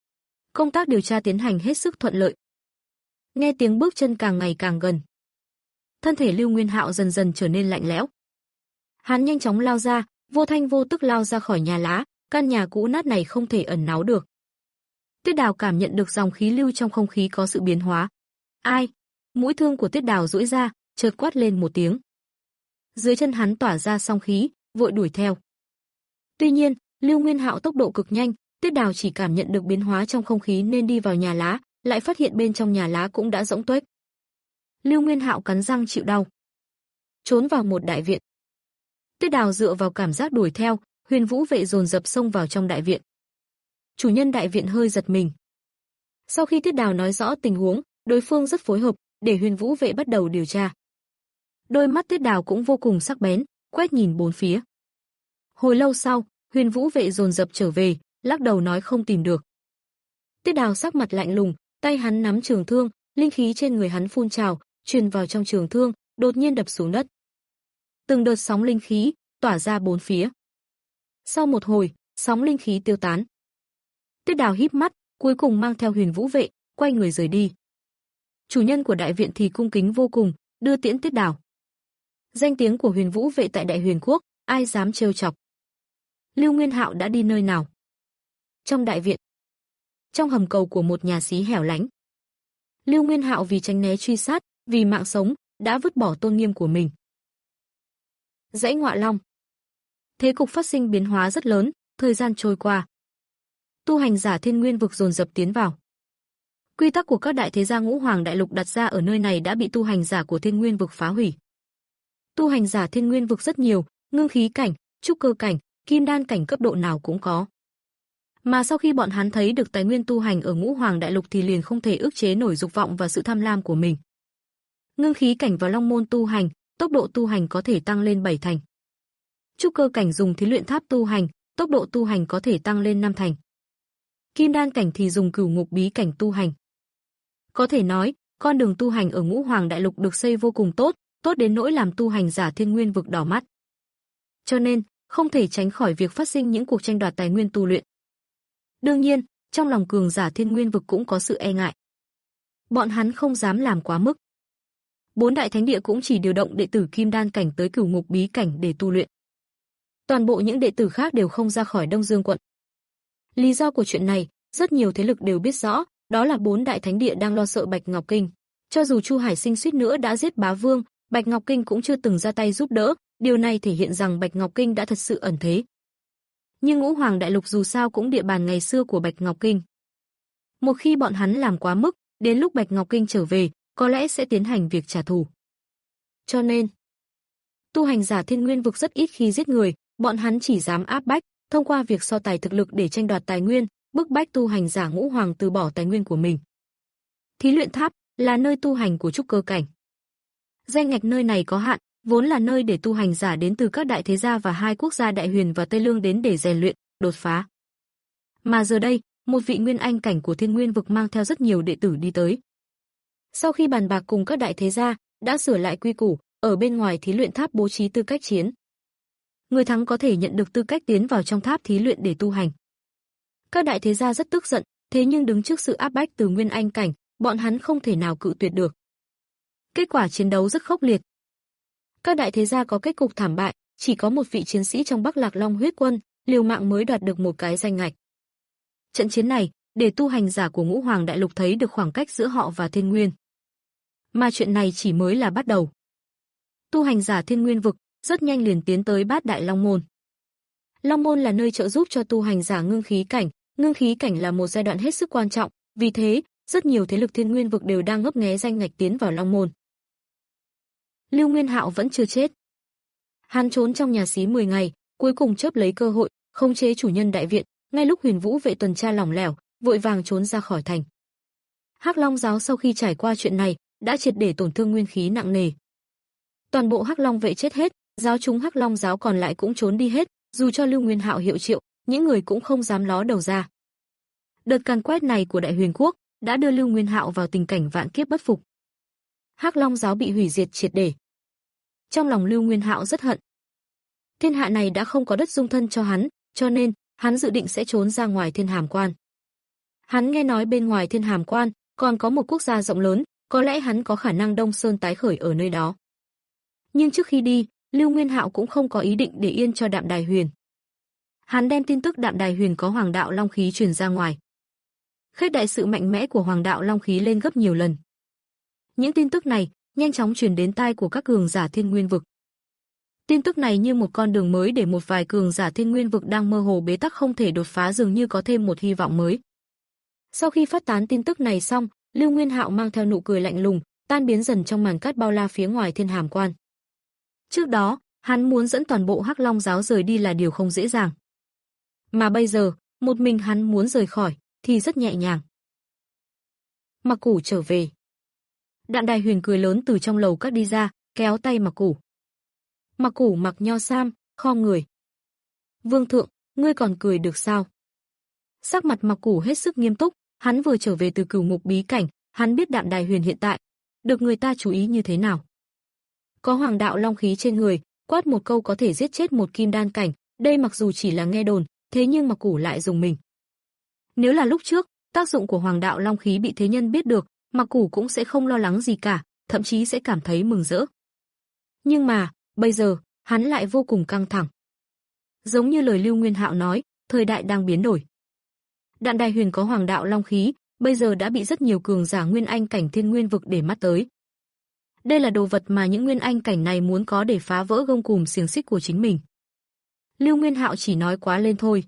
Công tác điều tra tiến hành hết sức thuận lợi. Nghe tiếng bước chân càng ngày càng gần. Thân thể Lưu Nguyên Hạo dần dần trở nên lạnh lẽo. Hắn nhanh chóng lao ra, vô thanh vô tức lao ra khỏi nhà lá, căn nhà cũ nát này không thể ẩn náu được. Tiết Đào cảm nhận được dòng khí lưu trong không khí có sự biến hóa. Ai? Mũi thương của Tiết Đào duỗi ra, chợt quát lên một tiếng. Dưới chân hắn tỏa ra song khí, vội đuổi theo. Tuy nhiên, Lưu Nguyên Hạo tốc độ cực nhanh, Tiết Đào chỉ cảm nhận được biến hóa trong không khí nên đi vào nhà lá, lại phát hiện bên trong nhà lá cũng đã rỗng tuếch. Lưu Nguyên Hạo cắn răng chịu đau, trốn vào một đại viện. Tiết Đào dựa vào cảm giác đuổi theo, Huyền Vũ vệ dồn dập xông vào trong đại viện. Chủ nhân đại viện hơi giật mình. Sau khi Tiết Đào nói rõ tình huống, đối phương rất phối hợp, để Huyền Vũ vệ bắt đầu điều tra. Đôi mắt Tiết Đào cũng vô cùng sắc bén, quét nhìn bốn phía. Hồi lâu sau, Huyền Vũ vệ dồn dập trở về, lắc đầu nói không tìm được. Tiết Đào sắc mặt lạnh lùng, tay hắn nắm trường thương, linh khí trên người hắn phun trào, truyền vào trong trường thương, đột nhiên đập xuống đất. Từng đợt sóng linh khí tỏa ra bốn phía. Sau một hồi, sóng linh khí tiêu tán. Tiết Đào híp mắt, cuối cùng mang theo Huyền Vũ vệ, quay người rời đi. Chủ nhân của đại viện thì cung kính vô cùng, đưa tiễn Tiết Đào. Danh tiếng của Huyền Vũ vệ tại Đại Huyền quốc, ai dám trêu chọc. Lưu Nguyên Hạo đã đi nơi nào? Trong đại viện. Trong hầm cầu của một nhà xí hẻo lánh. Lưu Nguyên Hạo vì tránh né truy sát, vì mạng sống, đã vứt bỏ tôn nghiêm của mình. Dãy Ngọa Long. Thế cục phát sinh biến hóa rất lớn, thời gian trôi qua. Tu hành giả Thiên Nguyên vực dồn dập tiến vào. Quy tắc của các đại thế gia Ngũ Hoàng đại lục đặt ra ở nơi này đã bị tu hành giả của Thiên Nguyên vực phá hủy. Tu hành giả Thiên Nguyên vực rất nhiều, ngưng khí cảnh, trúc cơ cảnh, kim đan cảnh cấp độ nào cũng có. Mà sau khi bọn hắn thấy được tài nguyên tu hành ở Ngũ Hoàng đại lục thì liền không thể ức chế nổi dục vọng và sự tham lam của mình. Ngưng khí cảnh vào Long môn tu hành, tốc độ tu hành có thể tăng lên bảy thành. Trúc cơ cảnh dùng thí luyện tháp tu hành, tốc độ tu hành có thể tăng lên năm thành. Kim đan cảnh thì dùng cửu ngục bí cảnh tu hành. Có thể nói, con đường tu hành ở Ngũ Hoàng đại lục được xây vô cùng tốt, tốt đến nỗi làm tu hành giả Thiên Nguyên vực đỏ mắt. Cho nên, không thể tránh khỏi việc phát sinh những cuộc tranh đoạt tài nguyên tu luyện. Đương nhiên, trong lòng cường giả Thiên Nguyên vực cũng có sự e ngại. Bọn hắn không dám làm quá mức. Bốn đại thánh địa cũng chỉ điều động đệ tử kim đan cảnh tới cửu ngục bí cảnh để tu luyện. Toàn bộ những đệ tử khác đều không ra khỏi Đông Dương quận. Lý do của chuyện này, rất nhiều thế lực đều biết rõ, đó là bốn đại thánh địa đang lo sợ Bạch Ngọc Kinh. Cho dù Chu Hải Sinh suýt nữa đã giết Bá Vương, Bạch Ngọc Kinh cũng chưa từng ra tay giúp đỡ, điều này thể hiện rằng Bạch Ngọc Kinh đã thật sự ẩn thế. Nhưng Ngũ Hoàng đại lục dù sao cũng địa bàn ngày xưa của Bạch Ngọc Kinh. Một khi bọn hắn làm quá mức, đến lúc Bạch Ngọc Kinh trở về, có lẽ sẽ tiến hành việc trả thù. Cho nên, Tu hành giả Thiên Nguyên vực rất ít khi giết người, bọn hắn chỉ dám áp bách, thông qua việc so tài thực lực để tranh đoạt tài nguyên, bức bách tu hành giả Ngũ Hoàng từ bỏ tài nguyên của mình. Thí luyện tháp là nơi tu hành của trúc cơ cảnh. Danh ngạch nơi này có hạn, vốn là nơi để tu hành giả đến từ các đại thế gia và hai quốc gia Đại Huyền và Tây Lương đến để rèn luyện, đột phá. Mà giờ đây, một vị nguyên anh cảnh của Thiên Nguyên vực mang theo rất nhiều đệ tử đi tới. Sau khi bàn bạc cùng các đại thế gia, đã sửa lại quy củ, ở bên ngoài thí luyện tháp bố trí tư cách chiến. Người thắng có thể nhận được tư cách tiến vào trong tháp thí luyện để tu hành. Các đại thế gia rất tức giận, thế nhưng đứng trước sự áp bách từ nguyên anh cảnh, bọn hắn không thể nào cự tuyệt được. Kết quả chiến đấu rất khốc liệt. Các đại thế gia có kết cục thảm bại, chỉ có một vị chiến sĩ trong Bắc Lạc Long huyết quân, liều mạng mới đoạt được một cái danh ngạch. Trận chiến này, để tu hành giả của Ngũ Hoàng Đại Lục thấy được khoảng cách giữa họ và Thiên Nguyên. Mà chuyện này chỉ mới là bắt đầu. Tu hành giả Thiên Nguyên vực rất nhanh liền tiến tới Bát Đại Long Môn. Long Môn là nơi trợ giúp cho tu hành giả ngưng khí cảnh, ngưng khí cảnh là một giai đoạn hết sức quan trọng, vì thế, rất nhiều thế lực Thiên Nguyên vực đều đang ngấp nghé danh ngạch tiến vào Long Môn. Lưu Nguyên Hạo vẫn chưa chết. Hắn trốn trong nhà xí mười ngày, cuối cùng chớp lấy cơ hội, khống chế chủ nhân đại viện, ngay lúc Huyền Vũ vệ tuần tra lỏng lẻo, vội vàng trốn ra khỏi thành. Hắc Long giáo sau khi trải qua chuyện này, đã triệt để tổn thương nguyên khí nặng nề. Toàn bộ Hắc Long vệ chết hết, giáo chúng Hắc Long giáo còn lại cũng trốn đi hết, dù cho Lưu Nguyên Hạo hiệu triệu, những người cũng không dám ló đầu ra. Đợt càn quét này của Đại Huyền quốc đã đưa Lưu Nguyên Hạo vào tình cảnh vạn kiếp bất phục. Hắc Long giáo bị hủy diệt triệt để. Trong lòng Lưu Nguyên Hạo rất hận. Thiên hạ này đã không có đất dung thân cho hắn, cho nên hắn dự định sẽ trốn ra ngoài Thiên Hàm Quan. Hắn nghe nói bên ngoài Thiên Hàm Quan còn có một quốc gia rộng lớn, có lẽ hắn có khả năng Đông Sơn tái khởi ở nơi đó. Nhưng trước khi đi, Lưu Nguyên Hạo cũng không có ý định để yên cho Đạm Đài Huyền. Hắn đem tin tức Đạm Đài Huyền có Hoàng đạo Long khí truyền ra ngoài. Khích đại sự mạnh mẽ của Hoàng đạo Long khí lên gấp nhiều lần. Những tin tức này nhanh chóng truyền đến tai của các cường giả Thiên Nguyên vực. Tin tức này như một con đường mới để một vài cường giả Thiên Nguyên vực đang mơ hồ bế tắc không thể đột phá dường như có thêm một hy vọng mới. Sau khi phát tán tin tức này xong, Lưu Nguyên Hạo mang theo nụ cười lạnh lùng, tan biến dần trong màn cát bao la phía ngoài Thiên Hàm Quan. Trước đó, hắn muốn dẫn toàn bộ Hắc Long giáo rời đi là điều không dễ dàng. Mà bây giờ, một mình hắn muốn rời khỏi thì rất nhẹ nhàng. Mặc Củ trở về. Đạm Đài Huyền cười lớn từ trong lầu các đi ra, kéo tay Mặc Củ. Mặc Củ mặc nho sam, khom người. Vương thượng, ngươi còn cười được sao? Sắc mặt Mặc Củ hết sức nghiêm túc, hắn vừa trở về từ Cửu Mục bí cảnh, hắn biết Đạm Đài Huyền hiện tại được người ta chú ý như thế nào. Có Hoàng đạo Long khí trên người, quát một câu có thể giết chết một kim đan cảnh, đây mặc dù chỉ là nghe đồn, thế nhưng Mặc Củ lại dùng mình. Nếu là lúc trước, tác dụng của Hoàng đạo Long khí bị thế nhân biết được, Mặc Củ cũng sẽ không lo lắng gì cả, thậm chí sẽ cảm thấy mừng rỡ. Nhưng mà, bây giờ, hắn lại vô cùng căng thẳng. Giống như lời Lưu Nguyên Hạo nói, thời đại đang biến đổi. Đạm Đài Huyền có Hoàng đạo Long khí, bây giờ đã bị rất nhiều cường giả nguyên anh cảnh Thiên Nguyên vực để mắt tới. Đây là đồ vật mà những nguyên anh cảnh này muốn có để phá vỡ gông cùm xiềng xích của chính mình. Lưu Nguyên Hạo chỉ nói quá lên thôi.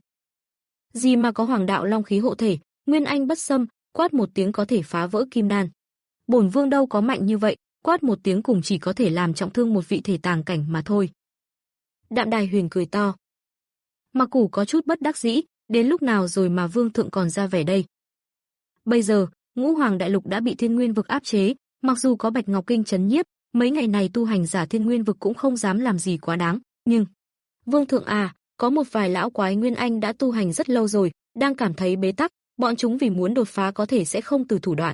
Gì mà có Hoàng đạo Long khí hộ thể, nguyên anh bất xâm, quát một tiếng có thể phá vỡ kim đan. Bổn vương đâu có mạnh như vậy, quát một tiếng cùng chỉ có thể làm trọng thương một vị thể tàng cảnh mà thôi. Đạm Đài Huyền cười to. Mặc Củ có chút bất đắc dĩ, đến lúc nào rồi mà vương thượng còn ra vẻ đây. Bây giờ, Ngũ Hoàng Đại Lục đã bị Thiên Nguyên vực áp chế, mặc dù có Bạch Ngọc Kinh trấn nhiếp, mấy ngày này tu hành giả Thiên Nguyên vực cũng không dám làm gì quá đáng, nhưng vương thượng à, có một vài lão quái nguyên anh đã tu hành rất lâu rồi, đang cảm thấy bế tắc, bọn chúng vì muốn đột phá có thể sẽ không từ thủ đoạn.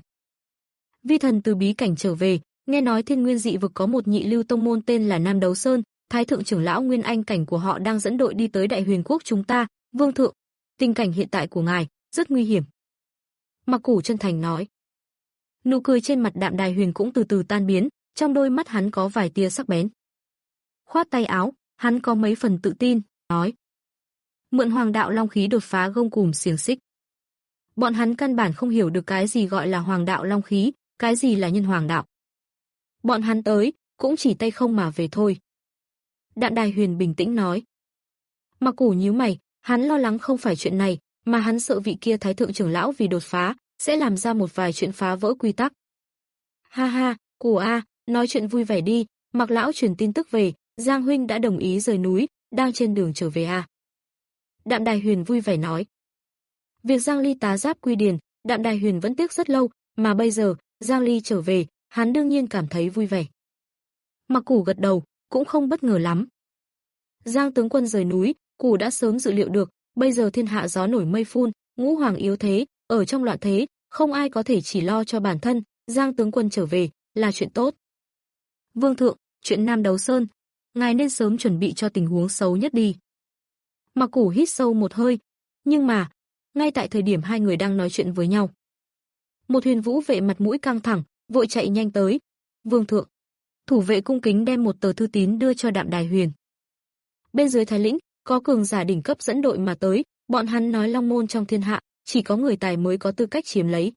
Vi thần từ bí cảnh trở về, nghe nói Thiên Nguyên dị vực có một nhị lưu tông môn tên là Nam Đấu Sơn, thái thượng trưởng lão nguyên anh cảnh của họ đang dẫn đội đi tới Đại Huyền quốc chúng ta, vương thượng, tình cảnh hiện tại của ngài rất nguy hiểm. Mặc Củ chân thành nói. Nụ cười trên mặt Đạm Đài Huyền cũng từ từ tan biến, trong đôi mắt hắn có vài tia sắc bén. Khoát tay áo, hắn có mấy phần tự tin, nói: mượn Hoàng đạo Long khí đột phá gông cùm xiềng xích. Bọn hắn căn bản không hiểu được cái gì gọi là Hoàng đạo Long khí, cái gì là nhân hoàng đạo. Bọn hắn tới, cũng chỉ tay không mà về thôi. Đạm Đài Huyền bình tĩnh nói. Mặc Củ nhíu mày, hắn lo lắng không phải chuyện này, mà hắn sợ vị kia thái thượng trưởng lão vì đột phá, sẽ làm ra một vài chuyện phá vỡ quy tắc. Ha ha, Củ a, nói chuyện vui vẻ đi, Mặc lão truyền tin tức về, Giang huynh đã đồng ý rời núi, đang trên đường trở về à? Đạm Đài Huyền vui vẻ nói. Việc Giang Ly tá giáp quy điền, Đạm Đài Huyền vẫn tiếc rất lâu, mà bây giờ, Giang Ly trở về, hắn đương nhiên cảm thấy vui vẻ. Mặc Củ gật đầu, cũng không bất ngờ lắm. Giang tướng quân rời núi, Củ đã sớm dự liệu được, bây giờ thiên hạ gió nổi mây phun, ngũ hoàng yếu thế, ở trong loạn thế, không ai có thể chỉ lo cho bản thân, Giang tướng quân trở về, là chuyện tốt. Vương thượng, chuyện Nam Đấu Sơn, ngài nên sớm chuẩn bị cho tình huống xấu nhất đi. Mặc Củ hít sâu một hơi, nhưng mà, ngay tại thời điểm hai người đang nói chuyện với nhau, một huyền vũ vệ mặt mũi căng thẳng, vội chạy nhanh tới. Vương thượng. Thủ vệ cung kính đem một tờ thư tín đưa cho Đạm Đài Huyền. Bên dưới Thái lĩnh, có cường giả đỉnh cấp dẫn đội mà tới, bọn hắn nói Long môn trong thiên hạ, chỉ có người tài mới có tư cách chiếm lấy.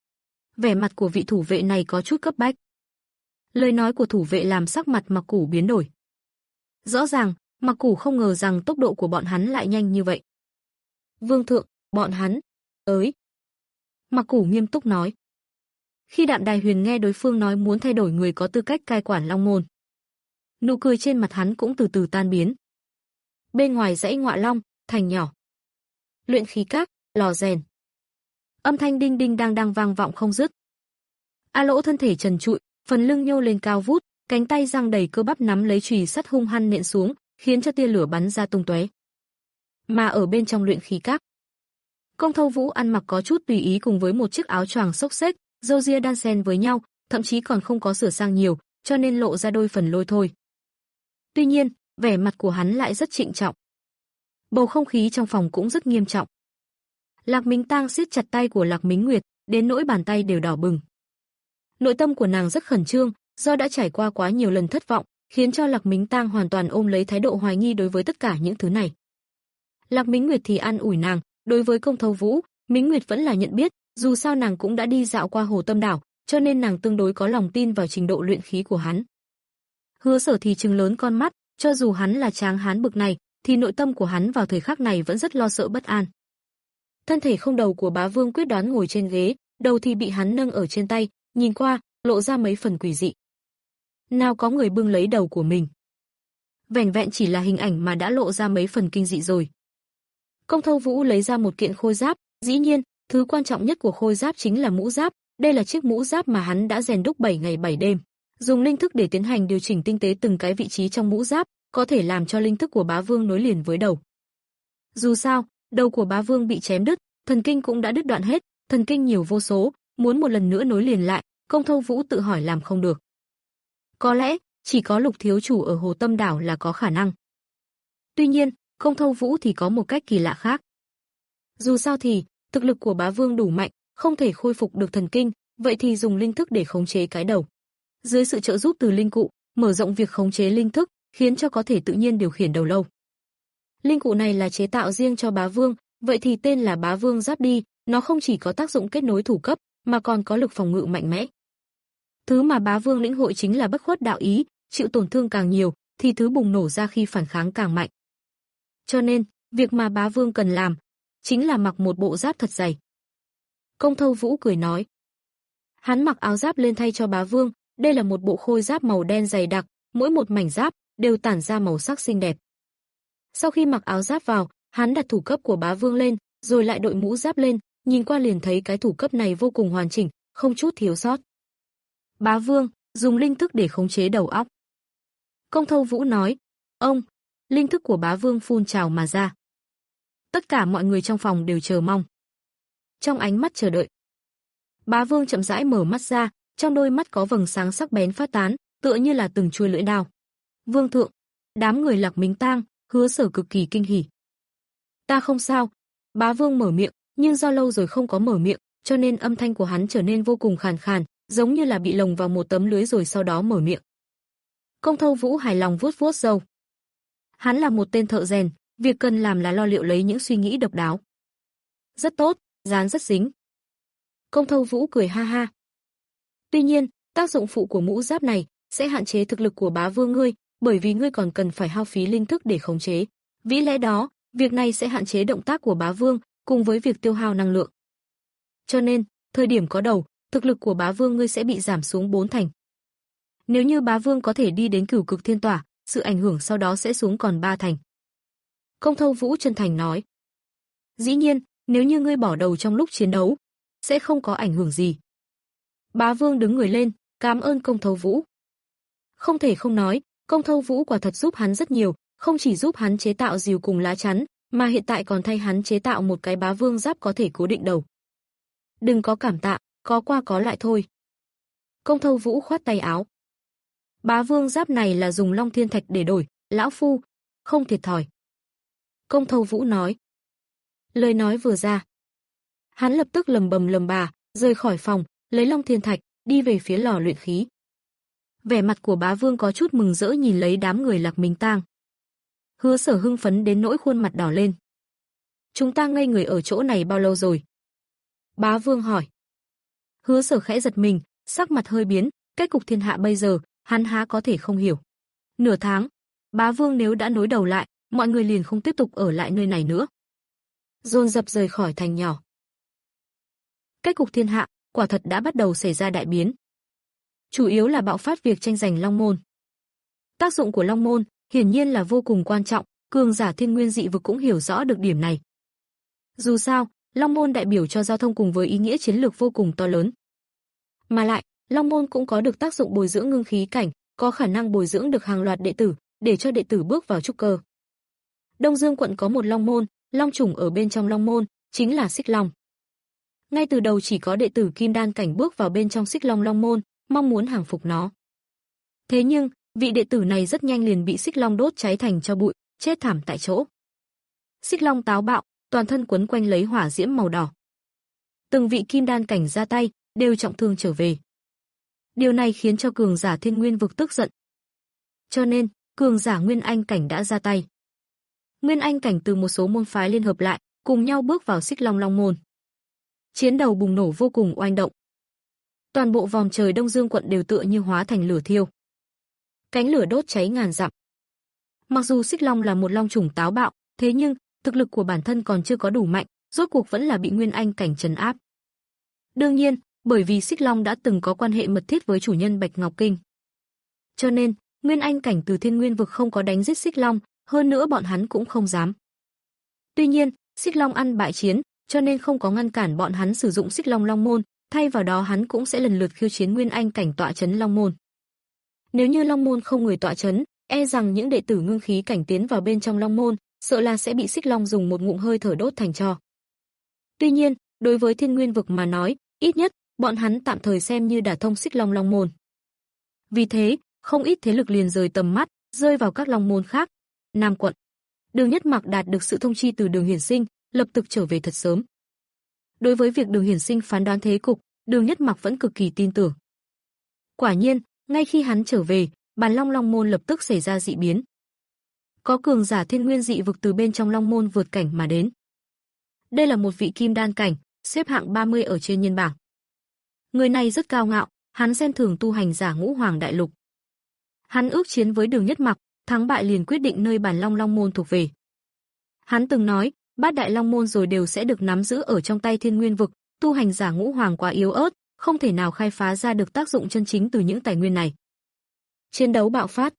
Vẻ mặt của vị thủ vệ này có chút cấp bách. Lời nói của thủ vệ làm sắc mặt Mặc Củ biến đổi. Rõ ràng, Mặc Củ không ngờ rằng tốc độ của bọn hắn lại nhanh như vậy. Vương thượng, bọn hắn tới. Mặc Củ nghiêm túc nói. Khi Đạm Đài Huyền nghe đối phương nói muốn thay đổi người có tư cách cai quản Long môn, nụ cười trên mặt hắn cũng từ từ tan biến. Bên ngoài dãy Ngọa Long, thành nhỏ, luyện khí các, lò rèn, âm thanh đinh đinh đang đang vang vọng không dứt. A Lỗ thân thể trần trụi, phần lưng nhô lên cao vút, cánh tay giang đầy cơ bắp nắm lấy chùy sắt hung hăng nện xuống, khiến cho tia lửa bắn ra tung tóe. Mà ở bên trong luyện khí các, Công Thâu Vũ ăn mặc có chút tùy ý cùng với một chiếc áo choàng xốc xếch, râu ria đan xen với nhau, thậm chí còn không có sửa sang nhiều, cho nên lộ ra đôi phần lôi thôi. Tuy nhiên, vẻ mặt của hắn lại rất trịnh trọng. Bầu không khí trong phòng cũng rất nghiêm trọng. Lạc Mính Tang siết chặt tay của Lạc Mính Nguyệt, đến nỗi bàn tay đều đỏ bừng. Nội tâm của nàng rất khẩn trương, do đã trải qua quá nhiều lần thất vọng, khiến cho Lạc Mính Tang hoàn toàn ôm lấy thái độ hoài nghi đối với tất cả những thứ này. Lạc Mính Nguyệt thì an ủi nàng, đối với Công Thâu Vũ, Mính Nguyệt vẫn là nhận biết, dù sao nàng cũng đã đi dạo qua Hồ Tâm Đảo, cho nên nàng tương đối có lòng tin vào trình độ luyện khí của hắn. Hứa Sở thì trừng lớn con mắt, cho dù hắn là tráng hán bực này, thì nội tâm của hắn vào thời khắc này vẫn rất lo sợ bất an. Thân thể không đầu của Bá Vương quyết đoán ngồi trên ghế, đầu thì bị hắn nâng ở trên tay, nhìn qua, lộ ra mấy phần quỷ dị. Nào có người bưng lấy đầu của mình. Vẻn vẹn chỉ là hình ảnh mà đã lộ ra mấy phần kinh dị rồi. Công Thâu Vũ lấy ra một kiện khôi giáp, dĩ nhiên, thứ quan trọng nhất của khôi giáp chính là mũ giáp, đây là chiếc mũ giáp mà hắn đã rèn đúc bảy ngày bảy đêm, dùng linh thức để tiến hành điều chỉnh tinh tế từng cái vị trí trong mũ giáp, có thể làm cho linh thức của Bá Vương nối liền với đầu. Dù sao, đầu của Bá Vương bị chém đứt, thần kinh cũng đã đứt đoạn hết, thần kinh nhiều vô số, muốn một lần nữa nối liền lại, Công Thâu Vũ tự hỏi làm không được. Có lẽ, chỉ có Lục thiếu chủ ở Hồ Tâm Đảo là có khả năng. Tuy nhiên, Công Thâu Vũ thì có một cách kỳ lạ khác. Dù sao thì, thực lực của Bá Vương đủ mạnh, không thể khôi phục được thần kinh, vậy thì dùng linh thức để khống chế cái đầu. Dưới sự trợ giúp từ linh cụ, mở rộng việc khống chế linh thức, khiến cho có thể tự nhiên điều khiển đầu lâu. Linh cụ này là chế tạo riêng cho Bá Vương, vậy thì tên là Bá Vương Giáp đi, nó không chỉ có tác dụng kết nối thủ cấp, mà còn có lực phòng ngự mạnh mẽ. Thứ mà Bá Vương lĩnh hội chính là bất khuất đạo ý, chịu tổn thương càng nhiều, thì thứ bùng nổ ra khi phản kháng càng mạnh. Cho nên, việc mà Bá Vương cần làm, chính là mặc một bộ giáp thật dày. Công Thâu Vũ cười nói. Hắn mặc áo giáp lên thay cho Bá Vương, đây là một bộ khôi giáp màu đen dày đặc, mỗi một mảnh giáp đều tản ra màu sắc xinh đẹp. Sau khi mặc áo giáp vào, hắn đặt thủ cấp của Bá Vương lên, rồi lại đội mũ giáp lên, nhìn qua liền thấy cái thủ cấp này vô cùng hoàn chỉnh, không chút thiếu sót. Bá Vương, dùng linh thức để khống chế đầu óc. Công Thâu Vũ nói, ông, linh thức của Bá Vương phun trào mà ra. Tất cả mọi người trong phòng đều chờ mong. Trong ánh mắt chờ đợi, Bá Vương chậm rãi mở mắt ra, trong đôi mắt có vầng sáng sắc bén phát tán, tựa như là từng chuôi lưỡi đao. Vương thượng, đám người Lạc Mính Tang, Hứa Sở cực kỳ kinh hỉ. Ta không sao. Bá Vương mở miệng, nhưng do lâu rồi không có mở miệng, cho nên âm thanh của hắn trở nên vô cùng khàn khàn, giống như là bị lồng vào một tấm lưới rồi sau đó mở miệng. Công Thâu Vũ hài lòng vuốt vuốt râu. Hắn là một tên thợ rèn, việc cần làm là lo liệu lấy những suy nghĩ độc đáo. Rất tốt, dán rất dính. Công Thâu Vũ cười ha ha. Tuy nhiên, tác dụng phụ của mũ giáp này sẽ hạn chế thực lực của Bá Vương ngươi, bởi vì ngươi còn cần phải hao phí linh thức để khống chế. Vĩ lẽ đó, việc này sẽ hạn chế động tác của Bá Vương, cùng với việc tiêu hao năng lượng. Cho nên, thời điểm có đầu, thực lực của Bá Vương ngươi sẽ bị giảm xuống bốn thành. Nếu như Bá Vương có thể đi đến Cửu Cực Thiên Tỏa, sự ảnh hưởng sau đó sẽ xuống còn ba thành. Công Thâu Vũ chân thành nói. Dĩ nhiên, nếu như ngươi bỏ đầu trong lúc chiến đấu, sẽ không có ảnh hưởng gì. Bá Vương đứng người lên, cảm ơn Công Thâu Vũ. Không thể không nói, Công Thâu Vũ quả thật giúp hắn rất nhiều, không chỉ giúp hắn chế tạo rìu cùng lá chắn, mà hiện tại còn thay hắn chế tạo một cái Bá Vương giáp có thể cố định đầu. Đừng có cảm tạ, có qua có lại thôi. Công Thâu Vũ khoát tay áo. Bá Vương giáp này là dùng Long Thiên Thạch để đổi, lão phu không thiệt thòi. Công Thâu Vũ nói. Lời nói vừa ra, hắn lập tức lầm bầm lầm bà, rời khỏi phòng, lấy Long Thiên Thạch, đi về phía lò luyện khí. Vẻ mặt của Bá Vương có chút mừng rỡ nhìn lấy đám người Lạc Minh Tang. Hứa Sở hưng phấn đến nỗi khuôn mặt đỏ lên. Chúng ta ngây người ở chỗ này bao lâu rồi? Bá Vương hỏi. Hứa Sở khẽ giật mình, sắc mặt hơi biến, cách cục thiên hạ bây giờ, hắn há có thể không hiểu. Nửa tháng, Bá Vương nếu đã nối đầu lại, mọi người liền không tiếp tục ở lại nơi này nữa. Dồn dập rời khỏi thành nhỏ. Cách cục thiên hạ, quả thật đã bắt đầu xảy ra đại biến. Chủ yếu là bạo phát việc tranh giành Long Môn. Tác dụng của Long Môn, hiển nhiên là vô cùng quan trọng, cường giả thiên nguyên dị vực cũng hiểu rõ được điểm này. Dù sao, Long Môn đại biểu cho giao thông cùng với ý nghĩa chiến lược vô cùng to lớn. Mà lại, Long Môn cũng có được tác dụng bồi dưỡng ngưng khí cảnh, có khả năng bồi dưỡng được hàng loạt đệ tử, để cho đệ tử bước vào trúc cơ. Đông Dương quận có một Long Môn, long chủng ở bên trong Long Môn, chính là Xích Long. Ngay từ đầu chỉ có đệ tử kim đan cảnh bước vào bên trong Xích Long Long Môn, mong muốn hàng phục nó. Thế nhưng, vị đệ tử này rất nhanh liền bị Xích Long đốt cháy thành tro bụi, chết thảm tại chỗ. Xích Long táo bạo, toàn thân quấn quanh lấy hỏa diễm màu đỏ. Từng vị kim đan cảnh ra tay, đều trọng thương trở về. Điều này khiến cho cường giả thiên nguyên vực tức giận. Cho nên, cường giả nguyên anh cảnh đã ra tay. Nguyên anh cảnh từ một số môn phái liên hợp lại, cùng nhau bước vào Xích Long Long Môn. Chiến đầu bùng nổ vô cùng oanh động. Toàn bộ vòng trời Đông Dương quận đều tựa như hóa thành lửa thiêu. Cánh lửa đốt cháy ngàn dặm. Mặc dù Xích Long là một long chủng táo bạo, thế nhưng thực lực của bản thân còn chưa có đủ mạnh, rốt cuộc vẫn là bị nguyên anh cảnh trấn áp. Đương nhiên, bởi vì Xích Long đã từng có quan hệ mật thiết với chủ nhân Bạch Ngọc Kinh. Cho nên, nguyên anh cảnh từ thiên nguyên vực không có đánh giết Xích Long, hơn nữa bọn hắn cũng không dám. Tuy nhiên, Xích Long ăn bại chiến, cho nên không có ngăn cản bọn hắn sử dụng Xích Long Long Môn, thay vào đó hắn cũng sẽ lần lượt khiêu chiến nguyên anh cảnh tọa trấn Long Môn. Nếu như Long Môn không người tọa trấn, e rằng những đệ tử ngưng khí cảnh tiến vào bên trong Long Môn, sợ là sẽ bị Xích Long dùng một ngụm hơi thở đốt thành tro. Tuy nhiên, đối với thiên nguyên vực mà nói, ít nhất, bọn hắn tạm thời xem như đả thông Xích Long Long Môn. Vì thế, không ít thế lực liền rời tầm mắt, rơi vào các Long Môn khác. Nam quận. Đường Nhất Mặc đạt được sự thông chi từ Đường Hiển Sinh, lập tức trở về thật sớm. Đối với việc Đường Hiển Sinh phán đoán thế cục, Đường Nhất Mặc vẫn cực kỳ tin tưởng. Quả nhiên, ngay khi hắn trở về, Bàn Long Long Môn lập tức xảy ra dị biến. Có cường giả thiên nguyên dị vực từ bên trong Long Môn vượt cảnh mà đến. Đây là một vị kim đan cảnh, xếp hạng ba mươi ở trên nhân bảng. Người này rất cao ngạo, hắn xem thường tu hành giả Ngũ Hoàng Đại Lục. Hắn ước chiến với Đường Nhất Mặc, thắng bại liền quyết định nơi Bàn Long Long Môn thuộc về. Hắn từng nói, bát đại Long Môn rồi đều sẽ được nắm giữ ở trong tay thiên nguyên vực, tu hành giả Ngũ Hoàng quá yếu ớt, không thể nào khai phá ra được tác dụng chân chính từ những tài nguyên này. Chiến đấu bạo phát.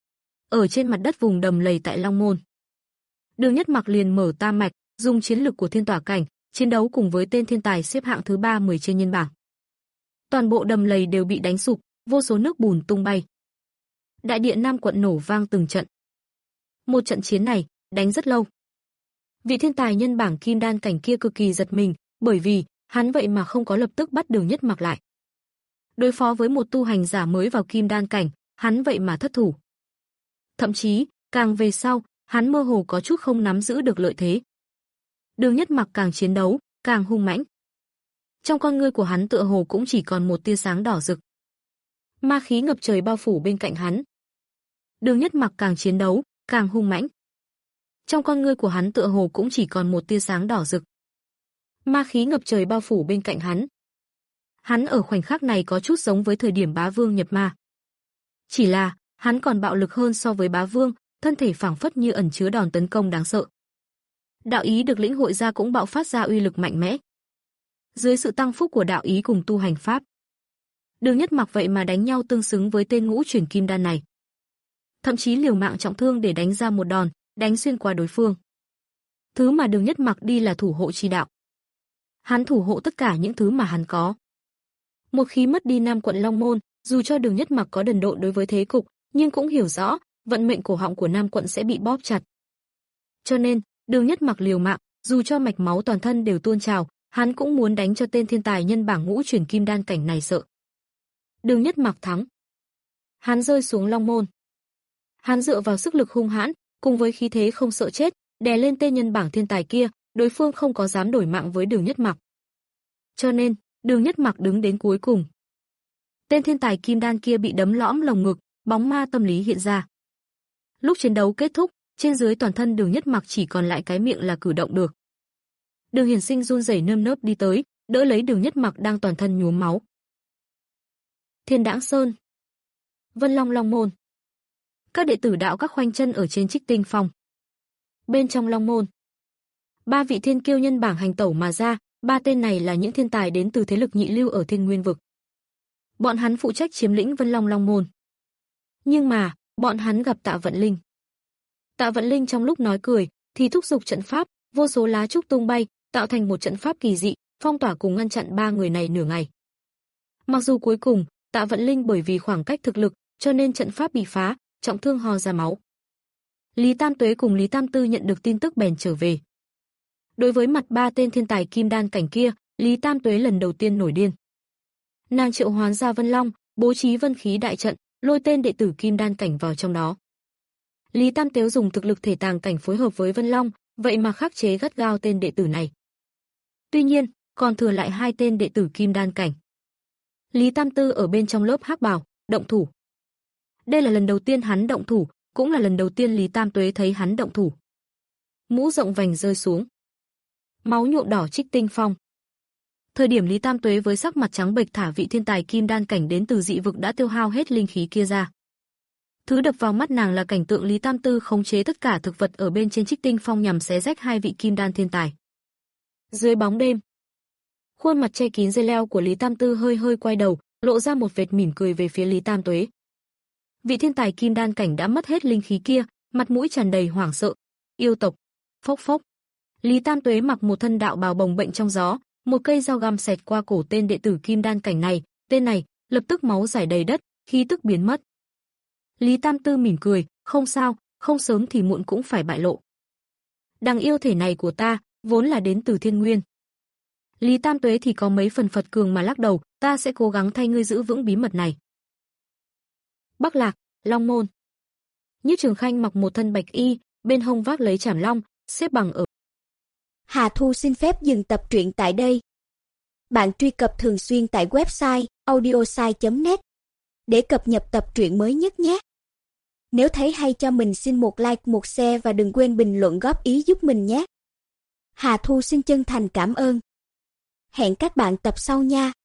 Ở trên mặt đất vùng đầm lầy tại Long Môn, Đường Nhất Mặc liền mở tam mạch, dùng chiến lực của thiên tỏa cảnh, chiến đấu cùng với tên thiên tài xếp hạng thứ ba mươi trên nhân bảng. Toàn bộ đầm lầy đều bị đánh sụp, vô số nước bùn tung bay. Đại điện Nam quận nổ vang từng trận. Một trận chiến này, đánh rất lâu. Vị thiên tài nhân bảng kim đan cảnh kia cực kỳ giật mình, bởi vì, hắn vậy mà không có lập tức bắt Đường Nhất Mặc lại. Đối phó với một tu hành giả mới vào kim đan cảnh, hắn vậy mà thất thủ. Thậm chí, càng về sau, hắn mơ hồ có chút không nắm giữ được lợi thế. Đường Nhất Mặc càng chiến đấu, càng hung mãnh. Trong con ngươi của hắn tựa hồ cũng chỉ còn một tia sáng đỏ rực. Ma khí ngập trời bao phủ bên cạnh hắn. Đường Nhất Mặc càng chiến đấu, càng hung mãnh. Trong con ngươi của hắn tựa hồ cũng chỉ còn một tia sáng đỏ rực. Ma khí ngập trời bao phủ bên cạnh hắn. Hắn ở khoảnh khắc này có chút giống với thời điểm Bá Vương nhập ma. Chỉ là, hắn còn bạo lực hơn so với Bá Vương, thân thể phảng phất như ẩn chứa đòn tấn công đáng sợ. Đạo ý được lĩnh hội ra cũng bạo phát ra uy lực mạnh mẽ. Dưới sự tăng phúc của đạo ý cùng tu hành pháp, Đường Nhất Mặc vậy mà đánh nhau tương xứng với tên ngũ chuyển kim đan này. thậm chí liều mạng trọng thương để đánh ra một đòn, đánh xuyên qua đối phương. Thứ mà Đường Nhất Mặc đi là thủ hộ chi đạo. Hắn thủ hộ tất cả những thứ mà hắn có. Một khi mất đi Nam quận Long Môn, dù cho Đường Nhất Mặc có đần độn đối với thế cục, nhưng cũng hiểu rõ, vận mệnh cổ họng của Nam quận sẽ bị bóp chặt. Cho nên, Đường Nhất Mặc liều mạng, dù cho mạch máu toàn thân đều tuôn trào, hắn cũng muốn đánh cho tên thiên tài nhân bảng ngũ chuyển kim đan cảnh này sợ. Đường Nhất Mặc thắng. Hắn rơi xuống Long Môn. Hắn dựa vào sức lực hung hãn, cùng với khí thế không sợ chết, đè lên tên nhân bảng thiên tài kia, đối phương không có dám đổi mạng với Đường Nhất Mặc. Cho nên, Đường Nhất Mặc đứng đến cuối cùng. Tên thiên tài kim đan kia bị đấm lõm lồng ngực, bóng ma tâm lý hiện ra. Lúc chiến đấu kết thúc, trên dưới toàn thân Đường Nhất Mặc chỉ còn lại cái miệng là cử động được. Đường Hiển Sinh run rẩy nơm nớp đi tới, đỡ lấy Đường Nhất Mặc đang toàn thân nhuốm máu. Thiên Đãng Sơn, Vân Long Long Môn. Các đệ tử đạo các khoanh chân ở trên Trích Tinh Phong. Bên trong Long Môn, ba vị thiên kiêu nhân bảng hành tẩu mà ra, ba tên này là những thiên tài đến từ thế lực nhị lưu ở Thiên Nguyên vực. Bọn hắn phụ trách chiếm lĩnh Vân Long Long Môn. Nhưng mà, bọn hắn gặp Tạ Vận Linh. Tạ Vận Linh trong lúc nói cười, thì thúc giục trận pháp, vô số lá trúc tung bay, tạo thành một trận pháp kỳ dị, phong tỏa cùng ngăn chặn ba người này nửa ngày. Mặc dù cuối cùng, Tạ Vận Linh bởi vì khoảng cách thực lực, cho nên trận pháp bị phá, trọng thương ho ra máu. Lý Tam Tuế cùng Lý Tam Tư nhận được tin tức bèn trở về. Đối với mặt ba tên thiên tài kim đan cảnh kia, Lý Tam Tuế lần đầu tiên nổi điên. Nàng triệu hoán ra Vân Long, bố trí vân khí đại trận, lôi tên đệ tử kim đan cảnh vào trong đó. Lý Tam Tuế dùng thực lực thể tàng cảnh phối hợp với Vân Long, vậy mà khắc chế gắt gao tên đệ tử này. Tuy nhiên, còn thừa lại hai tên đệ tử kim đan cảnh. Lý Tam Tư ở bên trong lớp hắc bào, động thủ. Đây là lần đầu tiên hắn động thủ, cũng là lần đầu tiên Lý Tam Tuế thấy hắn động thủ. Mũ rộng vành rơi xuống. Máu nhuộm đỏ Trích Tinh Phong. Thời điểm Lý Tam Tuế với sắc mặt trắng bệch thả vị thiên tài kim đan cảnh đến từ dị vực đã tiêu hao hết linh khí kia ra. Thứ đập vào mắt nàng là cảnh tượng Lý Tam Tư khống chế tất cả thực vật ở bên trên Trích Tinh Phong nhằm xé rách hai vị kim đan thiên tài. Dưới bóng đêm, khuôn mặt che kín dây leo của Lý Tam Tư hơi hơi quay đầu, lộ ra một vệt mỉm cười về phía Lý Tam Tuế. Vị thiên tài kim đan cảnh đã mất hết linh khí kia, mặt mũi tràn đầy hoảng sợ. Yêu tộc, phốc phốc. Lý Tam Tuế mặc một thân đạo bào bồng bềnh trong gió, một cây dao găm xẹt qua cổ tên đệ tử kim đan cảnh này, tên này lập tức máu rải đầy đất, khí tức biến mất. Lý Tam Tư mỉm cười, không sao, không sớm thì muộn cũng phải bại lộ. Đằng yêu thể này của ta, vốn là đến từ Thiên Nguyên. Lý Tam Tuế thì có mấy phần Phật cường mà lắc đầu, ta sẽ cố gắng thay ngươi giữ vững bí mật này. Bắc Lạc, Long Môn. Nhiếp Trường Khanh mặc một thân bạch y, bên hông vác lấy chảm long, xếp bằng ở. Hà Thu xin phép dừng tập truyện tại đây. Bạn truy cập thường xuyên tại website audiosai chấm net để cập nhật tập truyện mới nhất nhé. Nếu thấy hay cho mình xin một like, một share và đừng quên bình luận góp ý giúp mình nhé. Hà Thu xin chân thành cảm ơn. Hẹn các bạn tập sau nha.